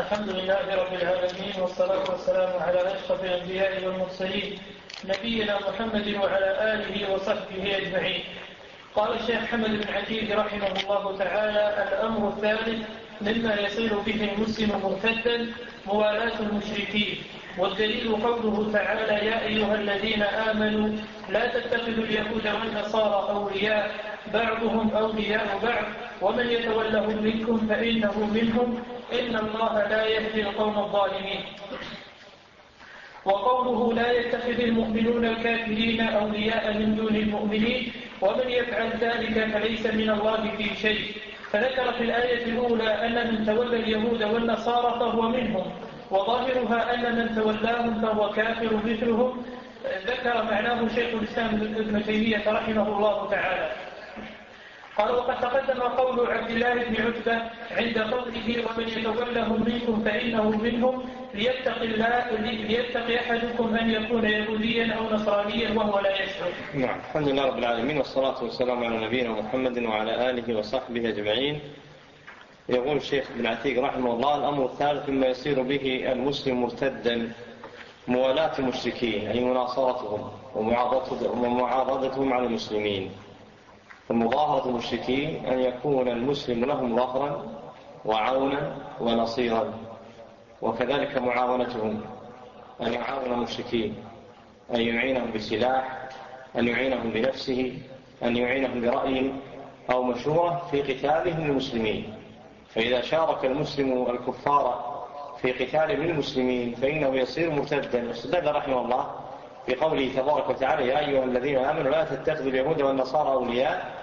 الحمد لله رب العالمين، والصلاة والسلام على أشرف الأنبياء والمرسلين نبينا محمد وعلى آله وصحبه أجمعين. قال الشيخ حمد بن عتيق رحمه الله تعالى: الأمر الثالث مما يصير به المسلم مرتدا موالاة المشركين، والدليل قوله تعالى: يا أيها الذين آمنوا لا تتخذوا اليهود والنصارى أولياء بعضهم أولياء بعض ومن يتولهم منكم فإنه منهم إن الله لا يهدي القوم الظالمين. وقوله: لا يتخذ المؤمنون الكافرين أولياء من دون المؤمنين ومن يفعل ذلك فليس من الله في شيء. فذكر في الآية الأولى أن من تولى اليهود والنصارى فهو منهم، وظاهرها أن من تولاهم فهو كافر مثلهم. ذكر معناه شيخ الإسلام ابن تيمية رحمه الله تعالى. قال: وقد تقدم قول عبد الله بن عتبة عند قوله: ومن يتولهم منكم فإنه منهم، ليتقي أحدكم أن يكون يهوديا أو نصرانيا وهو لا يشعر. نعم، الحمد لله رب العالمين، والصلاة والسلام على نبينا محمد وعلى آله وصحبه أجمعين. يقول الشيخ ابن عتيق رحمه الله: الأمر الثالث مما يصير به المسلم مرتدا موالاة المشركين، أي مناصرتهم ومعاضدتهم على المسلمين. فمظاهرة المشركين أن يكون المسلم لهم ظهرا وعونا ونصيرا، وكذلك معاونتهم أن يعاون المشركين، أن يعينهم بسلاح، أن يعينهم بنفسه، أن يعينهم برأي أو مشورة في قتالهم المسلمين. فإذا شارك المسلم الكفار في قتال المسلمين فإنه يصير مرتدا. واستدل رحمه الله بقوله تبارك وتعالى: يا أيها الذين آمنوا لا تتخذوا اليهود والنصارى أولياء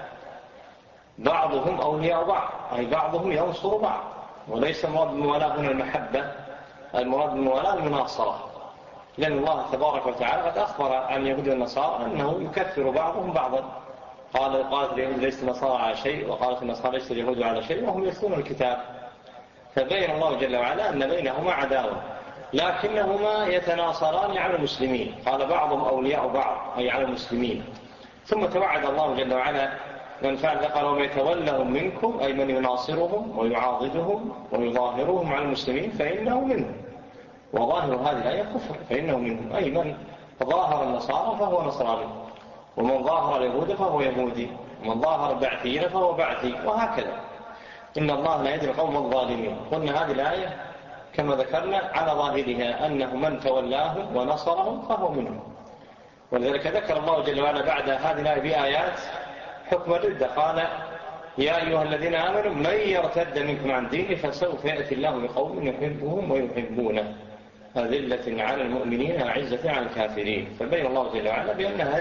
بعضهم أولياء بعض، أي بعضهم ينصر بعض. وليس المراد بالموالاة هنا المحبة، المراد بالموالاة المناصرة، لأن الله تبارك وتعالى قد أخبر عن اليهود والنصارى أنه يكفر بعضهم بعضا. قالت اليهود ليست النصارى على شيء، وقالت النصارى ليست اليهود على شيء، وهم يتلون الكتاب. فبين الله جل وعلا أن بينهما عداوة، لكنهما يتناصران على المسلمين. قال: بعضهم أولياء بعض، أي على المسلمين. ثم توعد الله جل وعلا من فعل ذلك: ومن يتولهم منكم، أي من يناصرهم ويعاضدهم ويظاهرهم على المسلمين فإنه منهم. وظاهر هذه الآية كفر، فإنه منهم، أي من ظاهر النصارى فهو نصراني، ومن ظاهر اليهود فهو يهودي، ومن ظاهر البعثيين فهو بعثي، وهكذا. إن الله لا يهدي القوم الظالمين. قلنا هذه الآية كما ذكرنا على ظاهرها أنه من تولاهم ونصرهم فهو منهم. ولذلك ذكر الله جل وعلا بعد هذه الآية بآيات حكم الردة. قال: يا أيها الذين آمنوا من يرتد منكم عن دينه فسوف يأتي الله بقوم يحبهم ويحبونه أذلة على المؤمنين أعزة على الكافرين. فبين الله جل وعلا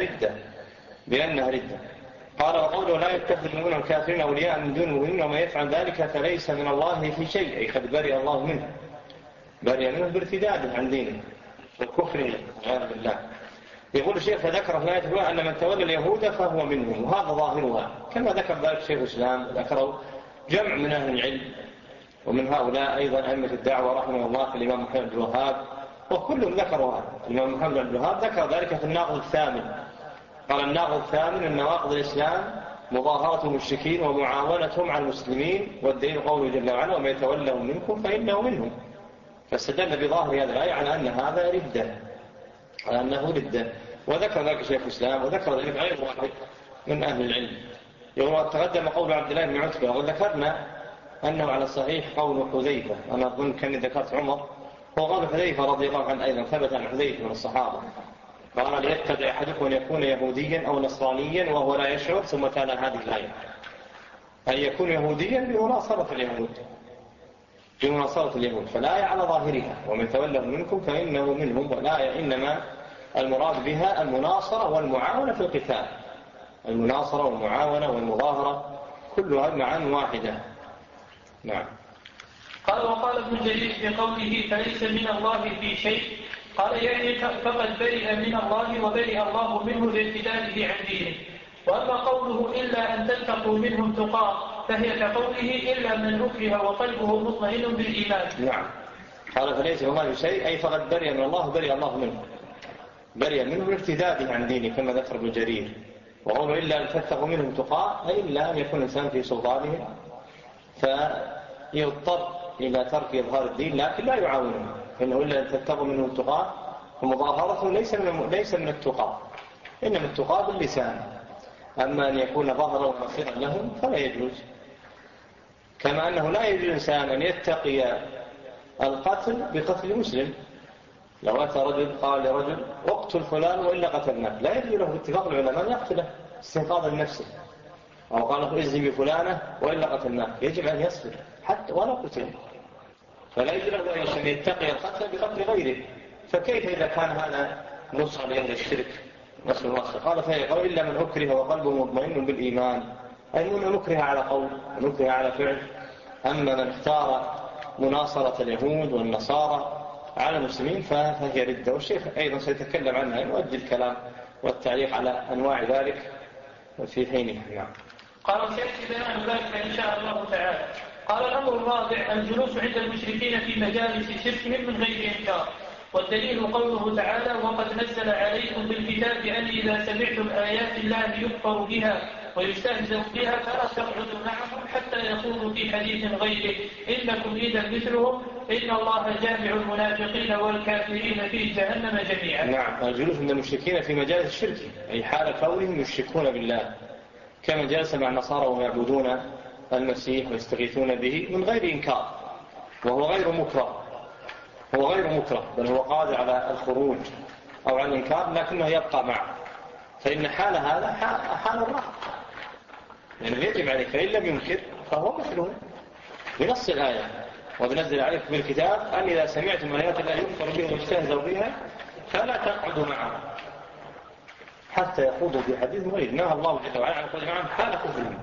بأنها ردة. قال: وقوله: لا يتخذ المؤمنون الكافرين أولياء من دون المؤمنين وما يفعل ذلك فليس من الله في شيء، أي قد برئ الله منه، برئ منه بارتداده عن دينه وكفره والعياذ بالله. يقول الشيخ: فذكر في الآية الأولى أن من تولى اليهود فهو منهم، وهذا ظاهرها كما ذكر ذلك شيخ الإسلام، ذكره جمع من أهل العلم، ومن هؤلاء أيضا أئمة الدعوة رحمه الله الإمام محمد بن الوهاب، وكلهم ذكروا هذا. الإمام محمد بن الوهاب ذكر ذلك في الناقض الثامن. قال: الناقض الثامن من نواقض الإسلام مظاهرة المشركين ومعاونتهم على المسلمين، والدليل قوله جل وعلا: ومن يتولهم منكم فإنه منهم. فاستدل بظاهر هذه الآية على أن هذا ردة، على أنه ردة. وذكر ذلك شيخ الإسلام، وذكر ذلك غير واحد من أهل العلم. يقول: تقدم قول عبد الله بن عتبة، وذكرنا أنه على صحيح قول حذيفة. أنا أظن كأني ذكرت عمر، هو قال حذيفة رضي الله عنه أيضا، ثبت عن حذيفة من الصحابة. قال: ليتبع أحدكم أن يكون يهوديا أو نصرانيا وهو لا يشعر. ثم تلا هذه الآية: أن يكون يهوديا بمناصرة اليهود. فالآية على ظاهرها: ومن تولهم منكم فإنه منهم. والآية إنما المراد بها المناصرة والمعاونة في القتال، المناصرة والمعاونة والمظاهرة كلها معا واحدة. نعم. قال: وقال ابن جرير في قوله: فليس من الله في شيء، قال: يعني فقد برئ من الله وبرئ الله منه لارتداده عن دينه. وأما قوله: إلا أن تتقوا منهم تقاه، فهي كقوله: إلا من أكره وقلبه مطمئن بالإيمان. نعم. قال: فليس من الله في شيء، أي فقد برئ من الله وبرئ الله منه، برئ منه لارتداده عن دينه كما ذكر ابن جرير. وقوله: إلا أن تتقوا منهم تقاه، أي إلا أن يكون الإنسان في سلطانهم فيضطر إلى ترك إظهار الدين لكن لا يعاونهم، فإنه إلا أن تتقوا منه التقاة، ومظاهرته ليس من التقاة، إنما التقاة باللسان. أما أن يكون ظاهرا ونصيرا لهم فلا يجوز. كما أنه لا يجوز الإنسان أن يتقي القتل بقتل مسلم. لو أتى رجل قال لرجل اقتل فلان وإلا قتلناك، لا يجوز له باتفاق العلماء أن يقتله استنقاذا لنفسه، أو قال له اجزم بفلانة وإلا قتلناك، يجب أن يصبر حتى ولا قتل. فلا يجوز له أن يتقي القتل بقتل غيره. فكيف إذا كان هذا نصر لأهل الشرك؟ نسأل الله قال فيقول إلا من أكره وقلبه مطمئن بالإيمان، أي من أكره على قول ونكره على فعل. أما من اختار مناصرة اليهود والنصارى على المسلمين فهي ردة، والشيخ أيضا سيتكلم عنها، يؤدي الكلام والتعليق على أنواع ذلك في حينه. نعم. قال سيأتي بيان ذلك إن شاء الله تعالى. قال الأمر الرابع الجلوس عند المشركين في مجالس شركهم من غير إنكار، والدليل قوله تعالى وقد نزل عليكم بالكتاب أن إذا سمعتم آيات الله يكفر بها ويستهزأ بها فلا تقعدوا معهم حتى يخوضوا في حديث غيره إنكم إذا مثلهم إن الله جامع المنافقين والكافرين في جهنم جميعا. نعم، الجلوس عند المشركين في مجالس الشرك أي حال كونهم يشركون بالله، كما جلس مع النصارى وهم يعبدون المسيح ويستغيثون به من غير إنكار، وهو غير مكره، هو غير مكره، بل هو قادر على الخروج أو على الإنكار لكنه يبقى معه. فإن حال هذا حال الرهب، لأنه يجب عليه، فإن لم ينكر فهو مثله بنص الآية وبنزل عليكم بالكتاب أن إذا سمعتم آيات الله يكفر بها ويستهزأ بها فلا تقعدوا معهم حتى يخوضوا في حديث غيره. نهى الله جل وعلا عن القعود معهم حال كفرهم.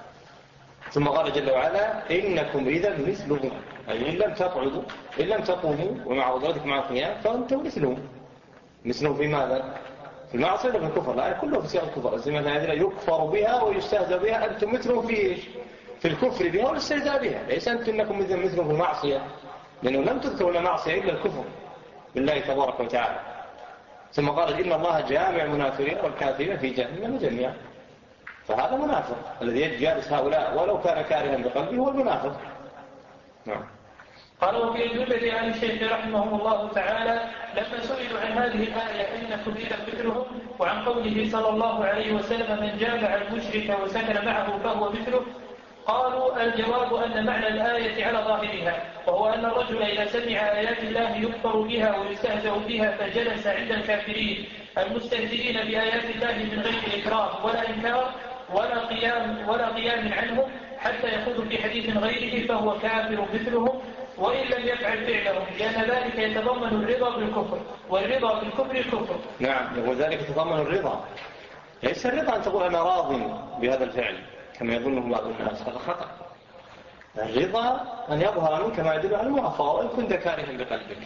ثم قال جل وعلا إنكم إذا مثلهم، أي إن لم تقعدوا إن لم تقوموا ومع قدرتكم مع القيام فأنتم مثلهم. مثلهم في ماذا؟ في المعصية وفي الكفر، لا كله في سياق الكفر. زي ما هذه يكفر بها ويستهزأ بها، أنتم مثلهم في الكفر بها والاستهزاء بها، ليس أنكم مثلهم في المعصية، لأنه لم تذكر ولا معصية إلا الكفر بالله تبارك وتعالى. ثم قال إن الله جامع المنافقين والكافرين في جهنم جميعا. فهذا منافق الذي يجالس هؤلاء ولو كان كارها بقلبه هو المنافق. نعم. قال وفي الجملة عن الشيخ رحمه الله تعالى لما سئلوا عن هذه الآية إنكم إذا مثلهم، وعن قوله صلى الله عليه وسلم من جامع المشرك وسكن معه فهو مثله، قالوا الجواب أن معنى الآية على ظاهرها، وهو أن الرجل إذا سمع آيات الله يكفر بها ويستهزأ بها فجلس عند الكافرين المستهزئين بآيات الله من غير إكراه ولا إنكار ولا قيام عنهم حتى يخوض في حديث غيره فهو كافر مثلهم وإن لم يفعل فعلهم، لأن ذلك يتضمن الرضا بالكفر، والرضا بالكفر كفر. نعم، وذلك يتضمن الرضا، ليس الرضا أن تقول أنا راض بهذا الفعل كما يظنه بعض الناس، هذا خطأ. الرضا أن يظهر منك ما يدل على الموافقة وإن كنت كارها بقلبك.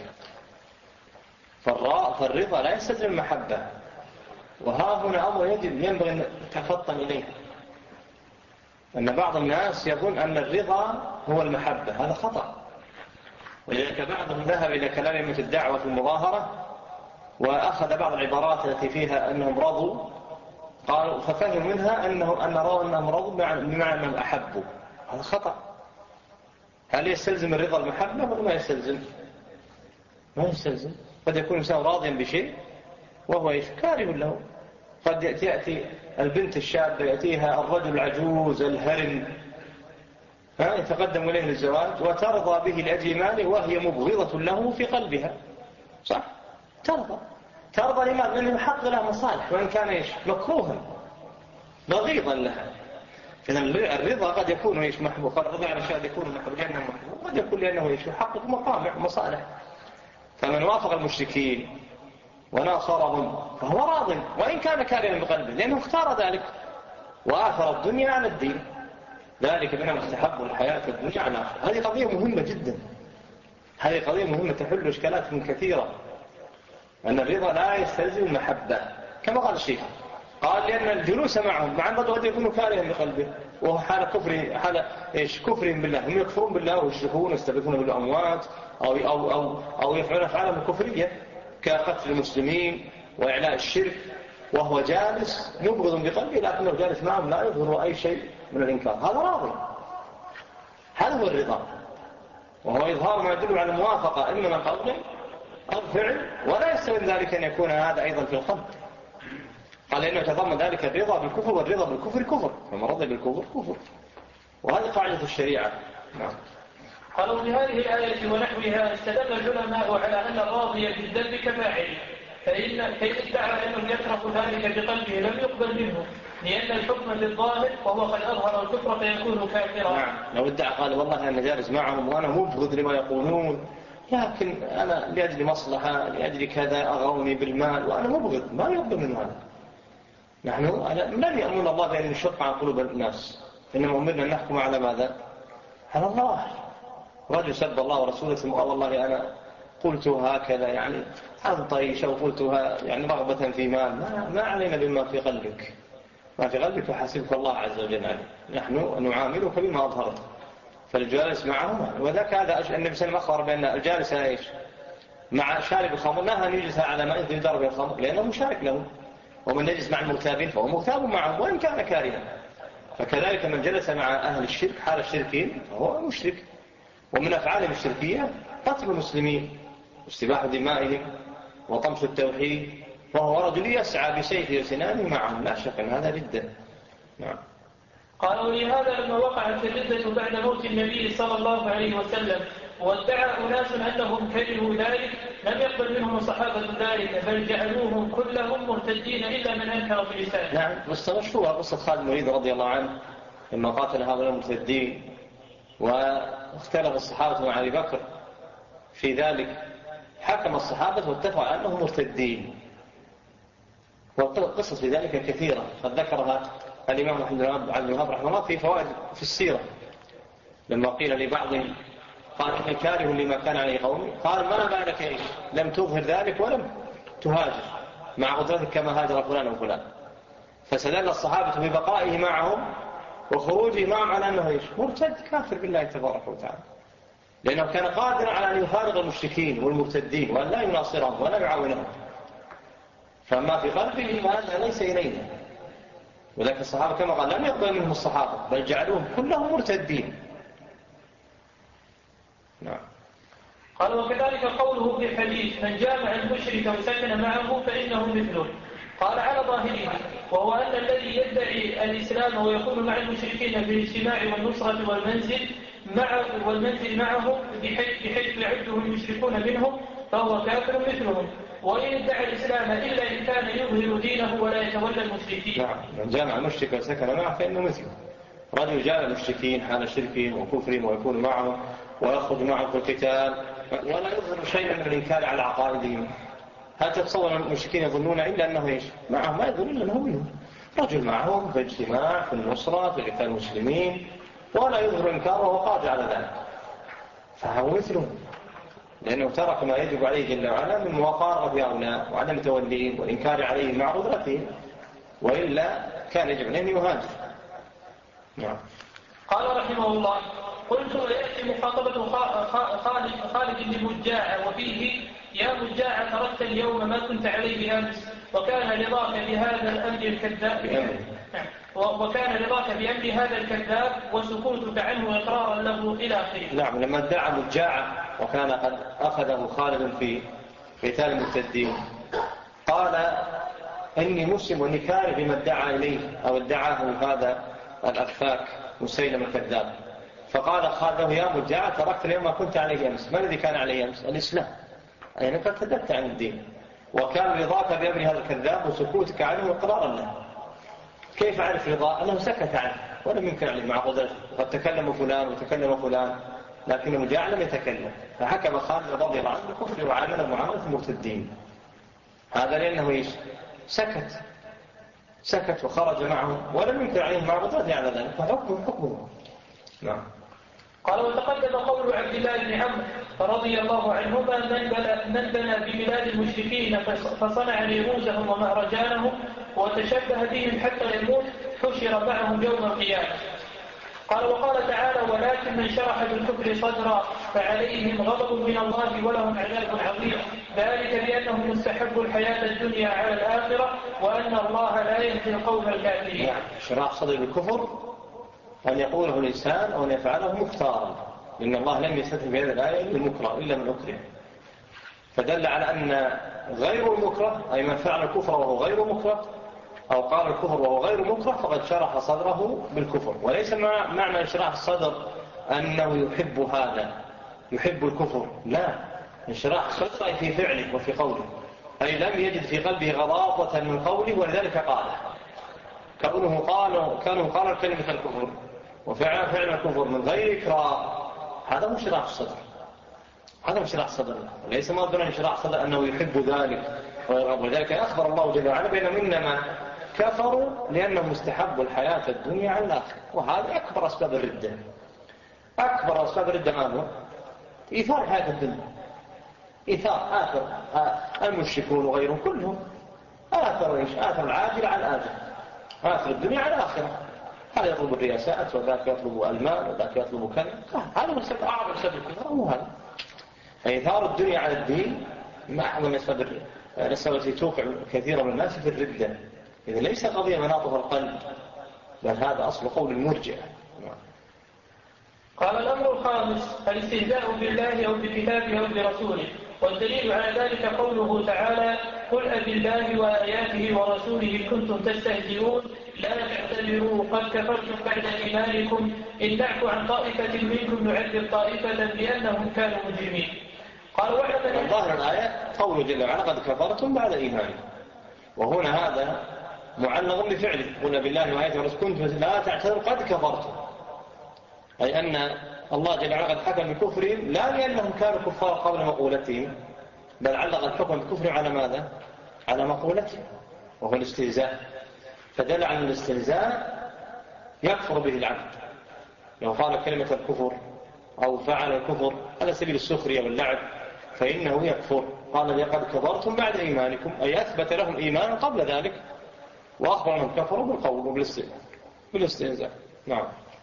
فالرضا لا يستلزم المحبة، وها هنا أمر ينبغي أن تفطن إليه. أن بعض الناس يظن أن الرضا هو المحبة، هذا خطأ. ولذلك بعضهم ذهب إلى كلام أئمة الدعوة في المظاهرة وأخذ بعض العبارات التي فيها أنهم رضوا، قالوا ففهم منها أنهم رضوا بمعنى أنهم أحبوا، هذا خطأ. هل يستلزم الرضا المحبة ولا ما يستلزم؟ ما يستلزم. قد يكون الإنسان راضيا بشيء وهو كاره له. قد يأتي البنت الشابة يأتيها الرجل العجوز الهرم يتقدم إليه للزواج وترضى به لأجل ماله وهي مبغضة له في قلبها، صح؟ ترضى لماذا؟ لأنه يحقق لها مصالح وإن كان مكروها بغيضا لها. إذن الرضا قد يكون محبوب، قال الرضا على شيء يكون محبوب لأنه محبوب، قد يكون لأنه يحقق مقامع ومصالح. فمن وافق المشركين وناصرهم فهو راض وإن كان كارها بقلبه، لأنه اختار ذلك وآثر الدنيا على الدين، ذلك بأنهم استحبوا الحياة الدنيا على الآخرة. هذه قضية مهمة جدا، هذه قضية مهمة تحل إشكالات كثيرة. أن الرضا لا يستلزم المحبة كما قال الشيخ، قال لأن الجلوس معهم مع الرضا قد يكون كارها بقلبه وهو حال كفرهم بالله، هم يكفرون بالله ويشركون ويستغيثون بالأموات أو يفعلون أفعالهم الكفرية كقتل المسلمين وإعلاء الشرك، وهو جالس مبغض بقلبه لكنه جالس معهم لا يظهر أي شيء من الإنكار، هذا راضي، هذا هو الرضا. وهو إظهار ما يدل على الموافقة إما من قول أو فعل، ولا يستوي ذلك أن يكون هذا أيضا في القلب. قال إنه يتضمن ذلك الرضا بالكفر، والرضا بالكفر كفر، فمن رضي بالكفر كفر، وهذه قاعدة الشريعة. نعم. قالوا في هذه الآية ونحوها استدل العلماء على أن الراضي بالذنب كفاعل، فإن ادعى أنه يكره ذلك بقلبه لم يقبل منه، لأن الحكم للظاهر وهو قد أظهر الكفر فيكون كافرا. نعم. لو ادعى قال والله أنا جالس معهم وأنا مبغض لما يقولون، لكن أنا لأجل مصلحة لأجل كذا أغروني بالمال وأنا مبغض، ما يقبل من هذا. نحن لم يأمن الله بأن نشق عن قلوب الناس، إنما أمرنا أن نحكم على ماذا؟ على الله. رجل سب الله ورسوله ثم قال والله أنا قلتها هكذا يعني عن طيش، أو قلتها يعني رغبة في مال، ما علينا بما في قلبك، ما في قلبك وحاسبك الله عز وجل عليه. نحن نعاملك بما أظهرت. فالجالس معهم، وذاك هذا النبي صلى الله عليه وسلم أخبر بأن الجالس إيش مع شارب الخمر نهى أن يجلس على ما يضرب الخمر لأنه مشارك له، ومن يجلس مع المغتابين فهو مغتاب معهم وإن كان كارها. فكذلك من جلس مع أهل الشرك حال الشركين فهو مشرك. ومن أفعالهم الشركية قتل المسلمين واستباح دمائهم وطمس التوحيد، وهو رجل يسعى بسيفه وسنانه معهم، لا شك أن هذا ردة. نعم. قالوا لهذا لما وقعت الردة بعد موت النبي صلى الله عليه وسلم وادعى أناس أنهم كرهوا ذلك لم يقبل منهم صحابة ذلك، بل جعلوهم كلهم مرتدين إلا من أنكر بلسانه. نعم. مشهورة قصة خالد بن الوليد رضي الله عنه لما قاتل هؤلاء المرتدين، واختلف الصحابة مع أبي بكر في ذلك، حكم الصحابة واتفقوا على أنهم مرتدين. والقصة في ذلك كثيرة، قد ذكرها الإمام محمد بن عبد الوهاب رحمه الله في فوائد في السيرة، لما قيل لبعضهم قال إني كاره لما كان عليه قومي، قال ما بالك إيش لم تظهر ذلك ولم تهاجر مع قدرتك كما هاجر فلان وفلان. فسدل الصحابة ببقائه معهم وخروجه معهم على أنه إيش مرتد كافر بالله تبارك وتعالى، لأنه كان قادرا على أن يفارق المشركين والمرتدين وأن لا يناصرهم ولا يعاونهم، فما في قلبه هذا ليس إلينا. ولكن الصحابة كما قال لم يقبل منهم الصحابة بل جعلوهم كلهم مرتدين. نعم. قال وكذلك قوله في الحديث من جامع المشرك وسكن معه فإنه مثله، قال على ظاهره، وهو أن الذي يدعي الإسلام ويكون مع المشركين في الاجتماع والنصرة والمنزل معهم بحيث يعده المشركون منهم فهو كافر مثلهم، وإن ادعى الإسلام إلا إن كان يظهر دينه ولا يتولى المشركين. نعم. من جامع المشرك وسكن معه فإنه مثله. رجل جامع المشركين حال شركهم وكفرهم ويكون معهم ويخرج معهم في القتال ولا يظهر شيئا من الإنكار على عقائدهم. هل تتصور المشركين يظنون إلا أنه إيش معهم؟ ما يظنون إلا أنه منهم. رجل معهم في اجتماع في النصرة في قتال المسلمين ولا يظهر إنكاره وهو قادر على ذلك، فهو مثلهم، لأنه ترك ما يجب عليه جل وعلا من مقاربة هؤلاء وعدم توليهم والإنكار عليهم مع قدرتهم، وإلا كان يجب أن يهاجر. نعم. قال رحمه الله قلت ويأتي مخاطبة خالد بن مجاعة وفيه يا مجاعة تركت اليوم ما كنت عليه أمس وكان رضاك بهذا الأمر الكذاب بأمر هذا الكذاب وسكوتك عنه إقرارا له إلى آخره. نعم. لما ادعى مجاعة وكان قد أخذه خالد في قتال المرتدين قال إني مسلم وإني كاره بما ادعى إليه أو ادعاه هذا الأفاك مسيلم الكذاب. فقال خالد يا مجاعة تركت اليوم ما كنت عليه أمس. ما الذي كان عليه أمس؟ الإسلام، يعني قد تدت عن الدين، وكان رضاك بأمر هذا الكذاب وسكوتك عنه إقرارا له. كيف عرف رضا؟ أنه سكت عنه ولم يمكن عليه مع قدرته، قد تكلم فلان وتكلم فلان لكن مجاعة لم يتكلم، فحكم خالد رضي الله عنه بالكفر وعامله معاملة المرتدين. هذا لأنه إيش سكت وخرج معه ولم يمكن عليه مع قدرته على ذلك، فحكمه. نعم. قال وتقدم قول عبد الله بن عمرو رضي الله عنهما من بنى ببلاد المشركين فصنع نيروزهم ومهرجانهم وتشبه بهم حتى يموت حشر معهم يوم القيامة. قال وقال تعالى ولكن من شرح بالكفر صدرا فعليهم غضب من الله ولهم عذاب عظيم ذلك بأنهم مستحبوا الحياة الدنيا على الآخرة وأن الله لا يهدي القوم الكافرين. شرح صدر بالكفر أن يقوله الإنسان أو أن يفعله مختارا، لأن الله لم يستثني بهذه الآية المكره إلا من أكره، فدل على أن غير المكره أي من فعل الكفر وهو غير مكره أو قال الكفر وهو غير مكره فقد شرح صدره بالكفر. وليس معنى إشراح الصدر أنه يحب هذا يحب الكفر، لا، إشراح الصدر أي في فعله وفي قوله، أي لم يجد في قلبه غضاضة من قوله ولذلك قاله. كانوا قال كلمة الكفر وفعل الكفر من غير إكراه، هذا مش شراح الصدر، هذا مش شراح الصدر. ليس مرضنا أن شراح الصدر أنه يحب ذلك ولذلك أخبر الله جل وعلا بأنهم إنما كفروا لأنهم مستحبوا الحياة الدنيا على الآخرة، وهذا أكبر أسباب الردة. أكبر أسباب الردة ما هو؟ إيثار حياة الدنيا، إيثار آثر المشركون وغيرهم كلهم آثر العاجل على الآجل، آثر الدنيا على الآخرة. هذا يطلب الرياسات وذاك يطلب المال وذاك يطلب كذا، هذا هو السبب أعظم سبب الكفر هو هذا، إيثار الدنيا على الدين مع أعظم السبب التي توقع كثيرا من الناس في الردة. إذا ليس قضية مناطق القلب، بل هذا أصل قول المرجئة. قال الأمر الخامس الاستهزاء بالله أو بكتابه أو برسوله، والدليل على ذلك قوله تعالى: قل أبالله وآياته ورسوله كنتم تستهزئون لا تعتذروا قد كفرتم بعد إيمانكم إن نعفو عن طائفة منكم نعذب طائفة بأنهم كانوا مجرمين. قال واعلم ظاهر الآية قوله جل وعلا قد كفرتم بعد إيمانكم، وهنا هذا معلق بفعله، قل بالله وآياته ورسوله كنتم لا تعتذروا قد كفرتم، أي أن الله جل وعلا قد حكم بكفرهم لا لأنهم كانوا كفار قبل مقولتهم، بل علق الحكم بكفرهم على ماذا؟ على مقولتهم وهو الاستهزاء. فدل على الاستهزاء يكفر به العبد لو قال كلمة الكفر أو فعل الكفر على سبيل السخرية واللعب فإنه يكفر. قال لقد كفرتم بعد إيمانكم، أي أثبت لهم إيمانا قبل ذلك وأخبر أنهم كفروا بالقول وبالاستهزاء. نعم.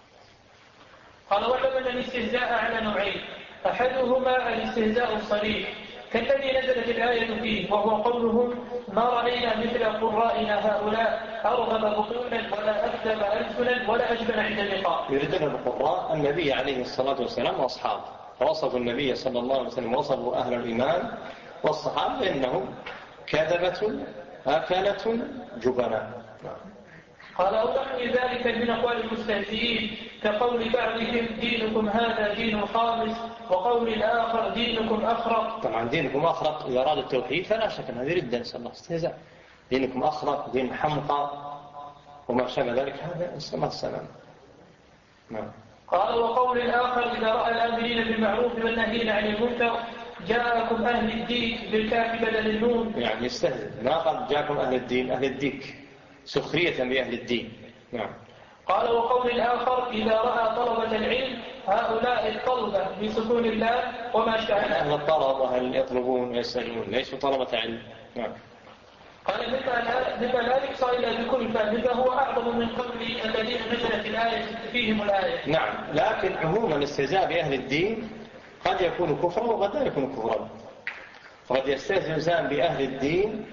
قال واعلم أن الاستهزاء على نوعين، أحدهما الاستهزاء الصريح كالذي نزلت الآية فيه، وهو قولهم ما رأينا مثل قرائنا هؤلاء أرغب بطونا ولا أكذب ألسنا ولا أجبن عند اللقاء. يريدون بالقراء النبي عليه الصلاة والسلام وأصحابه، فوصفوا النبي صلى الله عليه وسلم وصفوا أهل الإيمان والصحابة بأنهم كذبة أكلة جبناء. قال أوضح ذلك من أقوال المستهزئين كقول بعضهم دينكم هذا دين خامس، وقول الآخر دينكم أخرق. طبعا دينكم أخرق إذا أراد التوحيد فلا شك أن هذه ردة، نسأل الله استهزاء. دينكم أخرق، دين حمقى وما شابه ذلك، هذا نسأل الله السلام. نعم. قال وقول الآخر إذا رأى الآمرين بالمعروف والنهيين عن المنكر جاءكم أهل الدين بالكاف بدل النون، يعني يستهزئ، ما قال جاءكم أهل الدين أهل الديك سخرية بأهل الدين. نعم. قال وقول الآخر إذا رأى طلبة العلم هؤلاء الطلبة بسكون الله وما شاء أهل الطلب وأهل يطلبون ويسألون ليسوا طلبة علم. نعم. قال مما لا يقصى إلا بكلفة، مما هو أعظم من قول الذين نزلت الآية فيهم الآية. نعم، لكن عموما الاستهزاء بأهل الدين قد يكون كفرا وقد لا يكون كفرا، فقد يستهزئ الإنسان بأهل الدين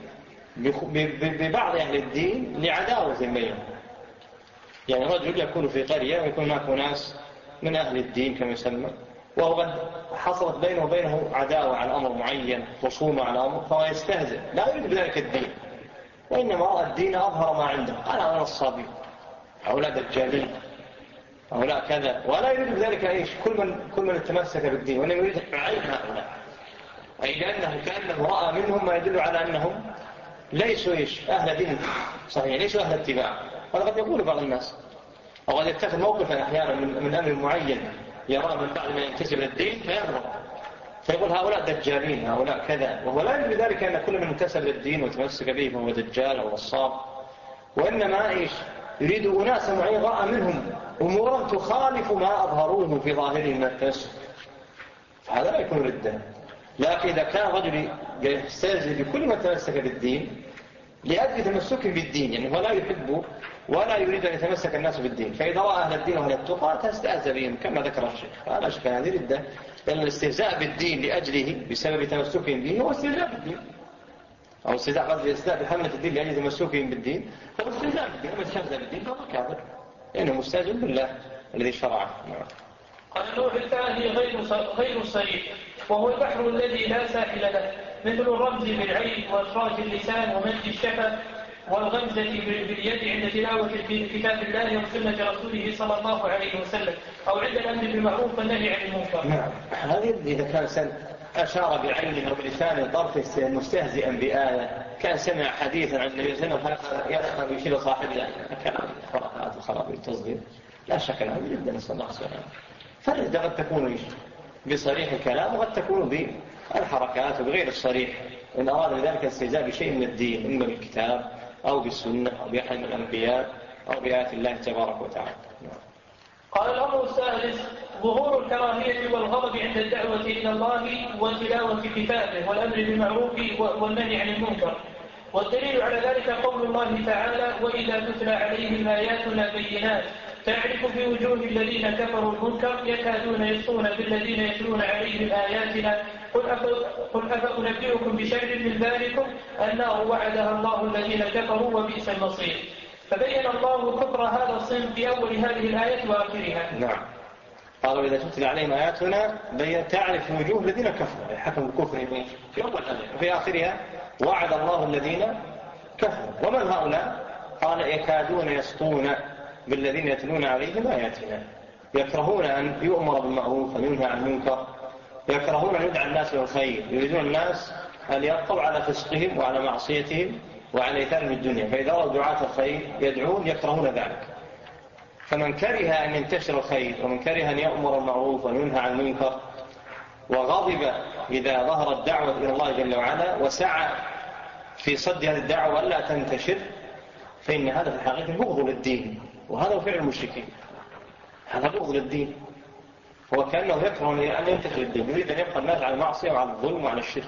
ببعض أهل الدين لعداوة بينهم. يعني رجل يكون في قرية ويكون هناك ناس من أهل الدين كما يسمى، وهو قد حصلت بينه وبينه عداوة على أمر معين، خصومة على أمر، فهو يستهزئ لا يريد بذلك الدين، وإنما رأى الدين أظهر ما عنده، قال أنا نصابي هؤلاء دجالين هؤلاء كذا، ولا يريد بذلك إيش كل من تمسك بالدين، وإنما يريد عين هؤلاء، أي لأنه كأنه رأى منهم ما يدل على أنهم ليسوا إيش أهل دين صحيح، ليسوا أهل اتباع. وهذا قد يقول بعض الناس، أو قد يتخذ موقفا أحيانا من أمر معين يرى من بعد ما ينتسب للدين فيغضب، فيقول هؤلاء دجالين هؤلاء كذا، وهو لا يريد بذلك أن كل من انتسب للدين وتمسك به فهو دجال أو نصاب، وإنما إيش يريد أناس معين رأى منهم أمورا تخالف ما أظهروه في ظاهره من التمسك، فهذا لا يكون ردة. لكن إذا كان رجل يستهزئ بكل ما تمسك بالدين لأجل تمسكه بالدين، يعني هو لا يحب ولا يريد أن يتمسك الناس بالدين، فإذا رأى أهل الدين وأهل التقى تستهزئ بهم كما ذكر الشيخ، فلا شك هذه ردة، لأن الاستهزاء بالدين لأجله بسبب تمسكهم به هو استهزاء بالدين، أو استهزاء بحملة الدين لأجل تمسكهم بالدين هو استهزاء بالدين، أما استهزاء بالدين فهو كافر، لأنه مستهزئ بالله الذي شرعه. قال النوع الثاني غير صريح، وهو البحر الذي لا ساحل له، مثل الرمز بالعين وإخراج اللسان ومد الشفة والغمزة باليد عند تلاوة كتاب الله وسنة رسوله صلى الله عليه وسلم، أو عند الأمر بالمعروف والنهي عن المنكر. نعم، هذه إذا كان أشار بعينه أو بلسانه طرفه مستهزئا بآية، كان سمع حديثا عن النبي صلى الله عليه وسلم يدخل يشير صاحبه كلام خرافات وخرابيط تصغير، لا شك أنه جدا نسأل الله سبحانه. فالردة قد تكون بصريح الكلام وقد تكون بالحركات وبغير الصريح، إن أراد بذلك استهزاء بشيء من الدين، إما بالكتاب أو بالسنة أو بأحد من الأنبياء أو بآيات الله تبارك وتعالى. قال الأمر الثالث ظهور الكراهية والغضب عند الدعوة إلى الله وتلاوة كتابه والأمر بالمعروف والنهي عن المنكر، والدليل على ذلك قول الله تعالى: وإذا تتلى عليهم آياتنا بينات تعرف في وجوه الذين كفروا المنكر يكادون يسطون بالذين يتلون عليهم آياتنا قل أفأنبئكم بشر من ذلكم النار وعدها الله الذين كفروا وبئس المصير. فبين الله كفر هذا الصنف في أول هذه الآية وآخرها. نعم، قالوا إذا تتلى عليهم آياتنا تعرف في وجوه الذين كفروا، حكم الكفر في أول آية، وفي آخرها وعد الله الذين كفروا. ومن هؤلاء؟ قال يكادون يسطون بالذين يتلون عليهم آياتنا، يكرهون أن يؤمر بالمعروف وينهى عن المنكر، يكرهون أن يدعى الناس للخير، يريدون الناس أن يبقوا على فسقهم وعلى معصيتهم وعلى إيثارهم الدنيا، فإذا رأوا دعاة الخير يدعون يكرهون ذلك. فمن كره أن ينتشر الخير ومن كره أن يأمر المعروف وينهى عن المنكر وغضب إذا ظهرت دعوة إلى الله جل وعلا وسعى في صد هذه الدعوة ألا تنتشر، فإن هذا في الحقيقة بغض للدين، وهذا هو فعل المشركين، هذا بغض للدين. هو كأنه يكره أن ينتشر الدين، يريد أن يبقى الناس على المعصية وعلى الظلم وعلى الشرك،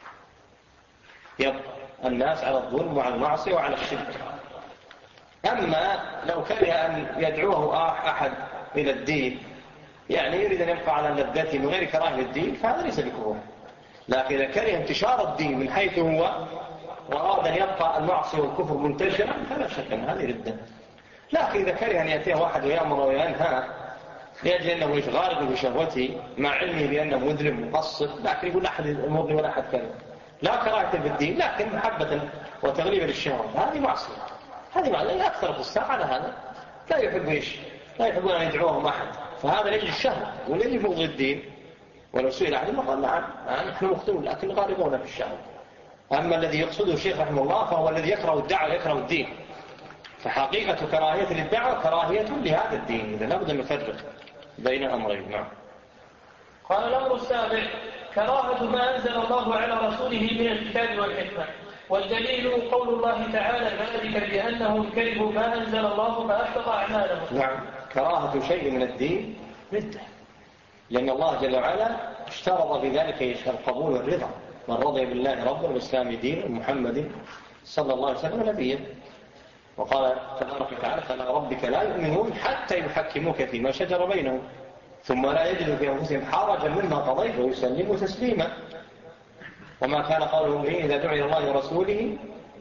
يبقى الناس على الظلم وعلى المعصية وعلى الشرك. أما لو كره أن يدعوه أحد إلى الدين، يعني يريد أن يبقى على لذته من غير كراهة للدين، فهذا ليس بكفر. لكن إذا كره انتشار الدين من حيث هو وأراد أن يبقى المعصية والكفر منتشرا، فلا شك أن هذه ردة. لكن إذا كره أن يأتيه واحد ويأمر وينهى لأجل أنه غارق بشهوته مع علمه بأنه مذنب مقصر، لكن يقول أحد المرضي ولا أحد كذا، لا كراهة في الدين لكن محبة وتغليبا للشهوة، هذه معصية. هذه معصية أكثر في الساعة على هذا لا يحب لا يحبون أن يدعوهم أحد، فهذا لأجل الشهوة ولأجل بغض الدين. ولو سئل أحد قال نعم نحن مخطئون لكن غالبون في الشهوة. أما الذي يقصده الشيخ رحمه الله فهو الذي يكره الدعوة يكره الدين، فحقيقة كراهية للدعوة كراهية لهذا الدين، إذا لابد أن نفرق بين أمرين. نعم. قال الأمر السابع كراهة ما أنزل الله على رسوله من الكتاب والحكمة، والدليل قول الله تعالى ذلك بأنهم كرهوا ما أنزل الله فأحبط أعمالهم. نعم، كراهة شيء من الدين ردة، لأن الله جل وعلا اشترط بذلك القبول والرضا، من رضي بالله ربا والإسلام دينا ومحمد صلى الله عليه وسلم نبيا. وقال تبارك وتعالى فلا ربك لا يؤمنون حتى يحكموك فيما شجر بينهم ثم لا يجدوا في أنفسهم حرجا مما قضيت ويسلموا تسليما. وما كان قولهم إذا دعوا إلى الله ورسوله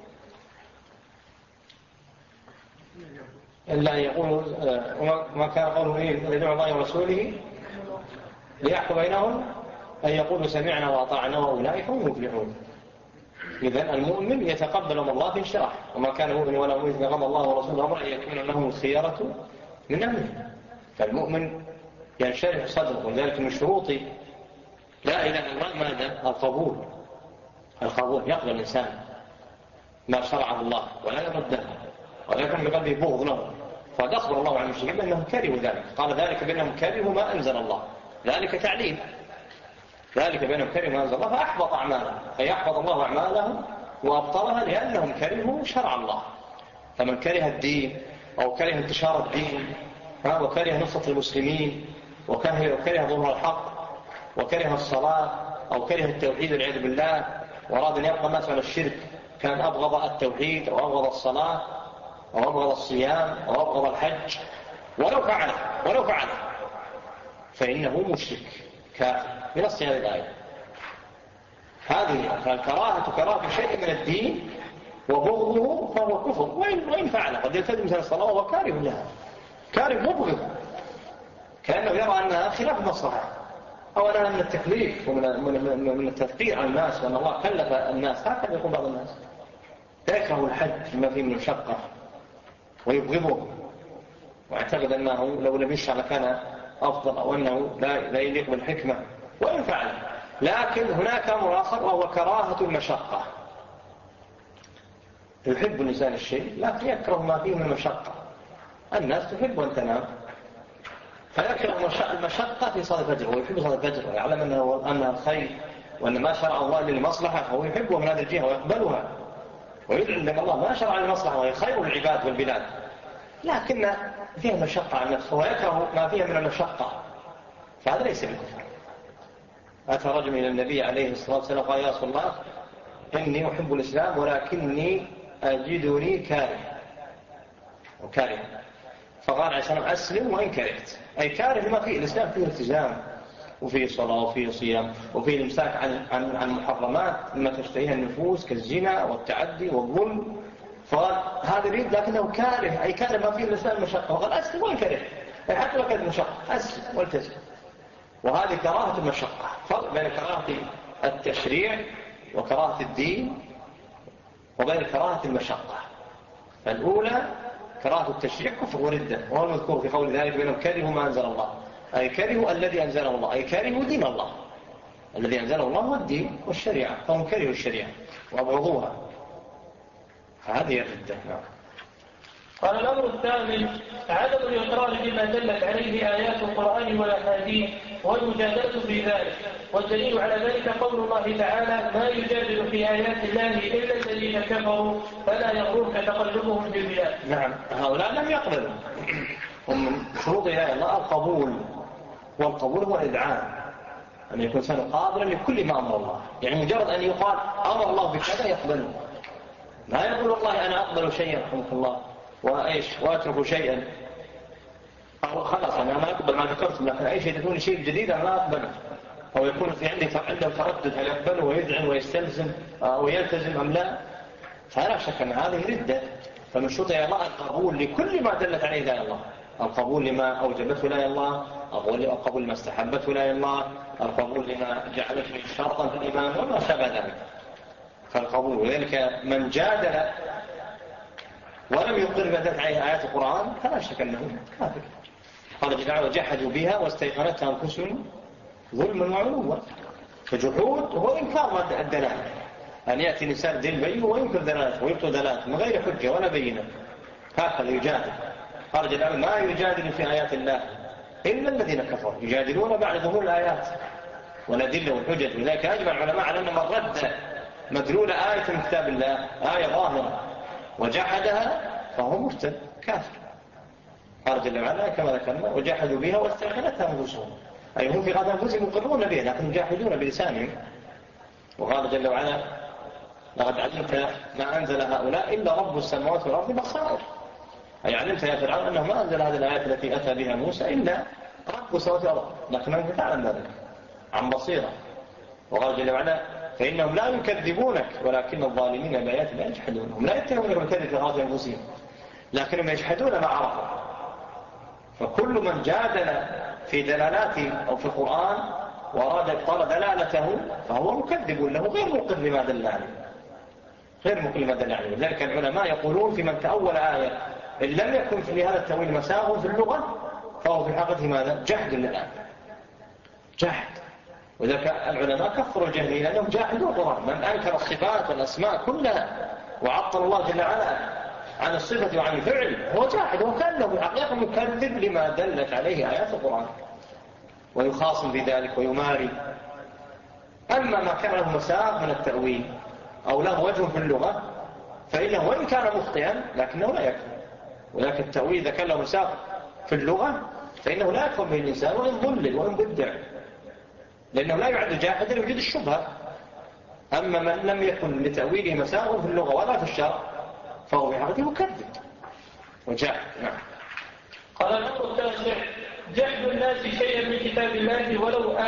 إلا أن يقولوا وما كان قولهم إذا دعوا الله ورسوله ليحكم بينهم أن يقولوا سمعنا وأطعنا وأولئك هم المفلحون. إذن المؤمن يتقبل من الله في الشرع، وما كان مؤمن ولا مؤمن إذا قضى الله ورسوله أمرا أن يكون لهم الخيرة من أمره. فالمؤمن ينشرح صدره، وذلك من شروط لا إله إلا الله ماذا؟ القبول، يقبل الإنسان ما شرعه الله ولا يرده ولا يكون بقلبه بغض له. فقد أخبر الله عن المشركين بأنهم كرهوا ذلك، قال ذلك بأنهم كرهوا ما أنزل الله، ذلك تعليل، ذلك بأنهم كرهوا ما أنزل الله فأحبط أعمالهم، فيحبط الله أعمالهم وأبطلها لأنهم كرهوا شرع الله. فمن كره الدين أو كره انتشار الدين وكره نصرة المسلمين وكره ظهور الحق وكره الصلاة أو كره التوحيد والعياذ بالله وأراد أن يبقى الناس على الشرك، كان أبغض التوحيد أو أبغض الصلاة أو أبغض الصيام أو أبغض الحج ولو فعله فإنه مشرك كافر بنص هذه الآية. هذه فالكراهة كراهة شيء من الدين وبغضه فهو كفر وإن فعله قد يلتزم مثل الصلاة وهو كاره لها، كاره كأنه يرى أنها خلاف المصلحة، أو أنها من التكليف ومن التثقيل على الناس، وأن الله كلف الناس. هكذا يقول بعض الناس، يكره الحج بما فيه من مشقة ويبغضه، واعتقد أنه لو لم يشرع لكان أفضل، أو أنه لا يليق بالحكمة، وإن فعل. لكن هناك أمر آخر وهو كراهة المشقة. يحب الإنسان الشيء لكن يكره ما فيه من المشقة. الناس تحب أن تنام، فيكره المشقة في صلاة الفجر، ويحب صلاة الفجر ويعلم أنها الخير، وأن ما شرع الله للمصلحة فهو يحبه من هذه الجهة ويقبلها، ويدعي أن الله ما شرع للمصلحة وهي خير العباد والبلاد، لكن فيها مشقة على نفسه ويكره ما فيها من المشقة، فهذا ليس بالكفر. أتى رجل إلى النبي عليه الصلاة والسلام قال: يا رسول الله، إني أحب الإسلام ولكني أجدني كاره. فقال عليه السلام: أسلم وإن كرهت. أي كاره ما فيه. الإسلام فيه التزام، وفيه صلاة، وفيه صيام، وفيه الإمساك عن محرمات مما تشتهيها النفوس كالزنا والتعدي والظلم. فقال هذا يريد لكنه كاره، أي كاره ما فيه الإسلام مشقة. وقال: أسلم وإن كرهت، أي حتى لو كانت مشقة أسلم والتزم. وهذه كراهة المشقة. فرق بين كراهة التشريع وكراهة الدين وبين كراهة المشقة. فالأولى كراهة التشريع كفر وردة، وهو المذكور في قول ذلك بأنهم كرهوا ما أنزل الله، أي كرهوا الذي أنزله الله، أي كرهوا دين الله. الذي أنزله الله هو الدين والشريعة، فهم كرهوا الشريعة وأبغضوها. هذه الردة. قال: الأمر الثامن عدم الإقرار بما دلت عليه آيات القرآن والأحاديث والمجادلة في ذلك. والدليل على ذلك قول الله تعالى: ما يجادل في آيات الله إلا الذين كفروا فلا يغررك تقلبهم في البلاد. نعم، هؤلاء لم يقبلوا. ومن شروط آيات الله القبول، والقبول هو الإذعان، أن يكون إنسان قابلا لكل ما أمر الله. يعني مجرد أن يقال أمر الله بكذا يقبله، لا يقول والله أنا أقبل شيئا رحمك الله وأترك شيئا، أو خلاص أنا ما أقبل ما ذكرت، لكن أي شيء تكون شيء جديد أنا ما أقبله، أو يكون في عنده تردد هل يقبله ويذعن ويستلزم ويلتزم أم لا، فلا شك أن هذه ردة. فمن شروط الله القبول لكل ما دلت عليه لا الله، القبول لما أوجبته لا الله، القبول لما استحبته لا الله، القبول لما جعلته شرطا في الإيمان وما شابه ذلك. فالقبول، وذلك من جادل ولم يقر بدلت عليه آيات القرآن فلا شك أنه كافر. قال جل وعلا: وجحدوا بها واستيقنتها أنفسهم ظلما وعلوا. فجحود هو إنكار الدلالة، أن يأتي الإنسان دين بين وينكر دلالته ويبطل دلالته من غير حجة ولا بينة، هكذا يجادل. قال جل وعلا: ما يجادل في آيات الله إلا الذين كفروا، يجادلون بعد ظهور الآيات والأدلة والحجج. ولذلك أجمع العلماء على أن من رد مدلول آية من كتاب الله آية ظاهرة وجحدها فهو مرتد كافر. قال جل وعلا كما ذكرنا: وجحدوا بها واستيقنتها أنفسهم، أي هم في غاية أنفسهم يقرون بها لكن يجاحدون بلسانهم. وقال جل وعلا: لقد علمت ما أنزل هؤلاء إلا رب السماوات والأرض بصائر، أي علمت يا فرعون أنه ما أنزل هذه الآيات التي أتى بها موسى إلا رب السماوات والأرض، لكن أنت تعلم ذلك عن بصيرة. وقال جل وعلا: فإنهم لا يكذبونك ولكن الظالمين بآيات لا يجحدون. هم لا يتهمونك بالكذب في غاية أنفسهم لكنهم يجحدون ما عرفوا. فكل من جادل في دلالاته أو في القرآن وأراد إبطال دلالته فهو مكذب له غير مقر لما دل عليه، غير مقر لما دل عليه. لذلك العلماء يقولون في من تأول آية إن لم يكن في هذا التأويل مساغ في اللغة فهو في حقيقة ماذا؟ جحد للآية، جحد. وذلك العلماء كفروا الجهميين لأنهم جاحدوا القرآن. من أنكر الصفات والأسماء كلها وعطل الله جل وعلا عن الصفة وعن الفعل هو جاحد، وكأنه بحقيقة مكذب لما دلت عليه آيات القرآن ويخاصم بذلك ويماري. أما ما كان له مساغ من التأويل أو له وجه في اللغة فإنه وإن كان مخطئا لكنه لا يكفر. ولكن التأويل إذا كان له مساغ في اللغة فإنه لا يكفر به الإنسان وإن ضلل وإن بدع، لأنه لا يعد جاحدا لوجود الشبهة. أما من لم يكن لتأويله مساغ في اللغة ولا في الشرع فهو بحقيقة مكذب وجاحد. نعم. قال الأمر التاسع جحد الناس شيئا من كتاب الله ولو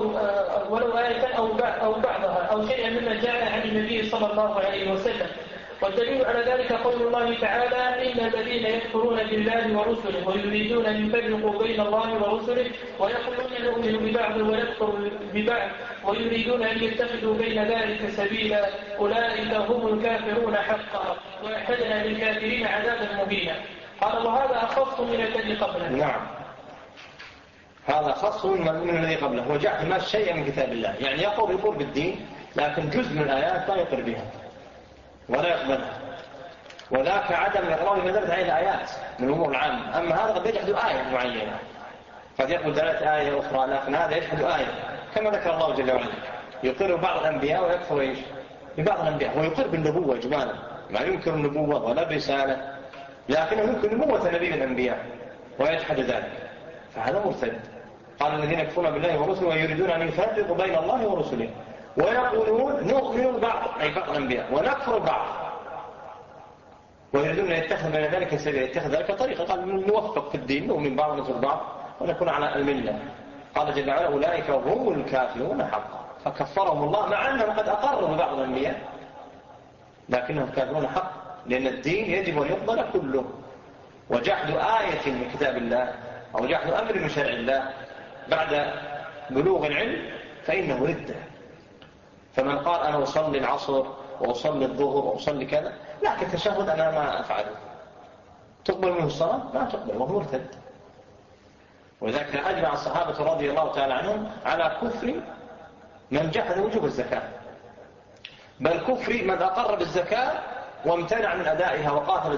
آية أو بعضها أو شيئا مما جاء عن النبي صلى الله عليه وسلم. والدليل على ذلك قول الله تعالى: إن الذين يكفرون بالله ورسله ويريدون أن يفرقوا بين الله ورسله ويقولون نؤمن ببعض ونكفر ببعض ويريدون أن يتخذوا بين ذلك سبيلا أولئك هم الكافرون حقا وأعتدنا للكافرين عذابا مهينا. قال: وهذا أخص من الذي قبله. نعم، هذا خاص من الذي قبله، وجعل ما شيء من كتاب الله، يعني يقول بالدين لكن جزء من الآيات لا يقر بها ولا يقبلها، وذاك عدم الإقرار بمثابة هذه الآيات من الأمور العامة. أما هذا قد يجحد آية معينة، قد يقول دلالة آية أخرى، لكن هذا يجحد آية، كما ذكر الله جل وعلا يقر بعض الأنبياء ويكفر ببعض الأنبياء، ويقر بالنبوة إجمالا، ما ينكر النبوة ولا برسالة، لكنه يمكن نبوة نبي من الأنبياء ويجحد ذلك، فهذا مرتد. قال: الذين يكفرون بالله ورسله ويريدون أن يفرقوا بين الله ورسله ويقولون نؤمن بعض، أي بعض الأنبياء، ونكفر بعض، ويريدون أن يتخذ بين ذلك سبيلا، يتخذ ذلك طريقة. قال: نوفق في الدين، نؤمن بعض ونكفر بعض ونكون على الملة. قال جل وعلا: أولئك هم الكافرون حقا، فكفرهم الله مع أنهم قد أقروا ببعض الأنبياء، لكنهم كافرون حقا، لأن الدين يجب أن يقبل كله. وجحد آية من كتاب الله أو جحد أمر من شرع الله بعد بلوغ العلم فإنه ردة. فمن قال: أنا أصلي العصر وأصلي الظهر وأصلي كذا، لكن التشهد أنا ما أفعله، تقبل منه الصلاة؟ لا تقبل، وهو مرتد. ولذلك أجمع الصحابة رضي الله تعالى عنهم على كفر من جحد وجوب الزكاة، بل كفر من أقر بالزكاة وامتنع من أدائها وقاتل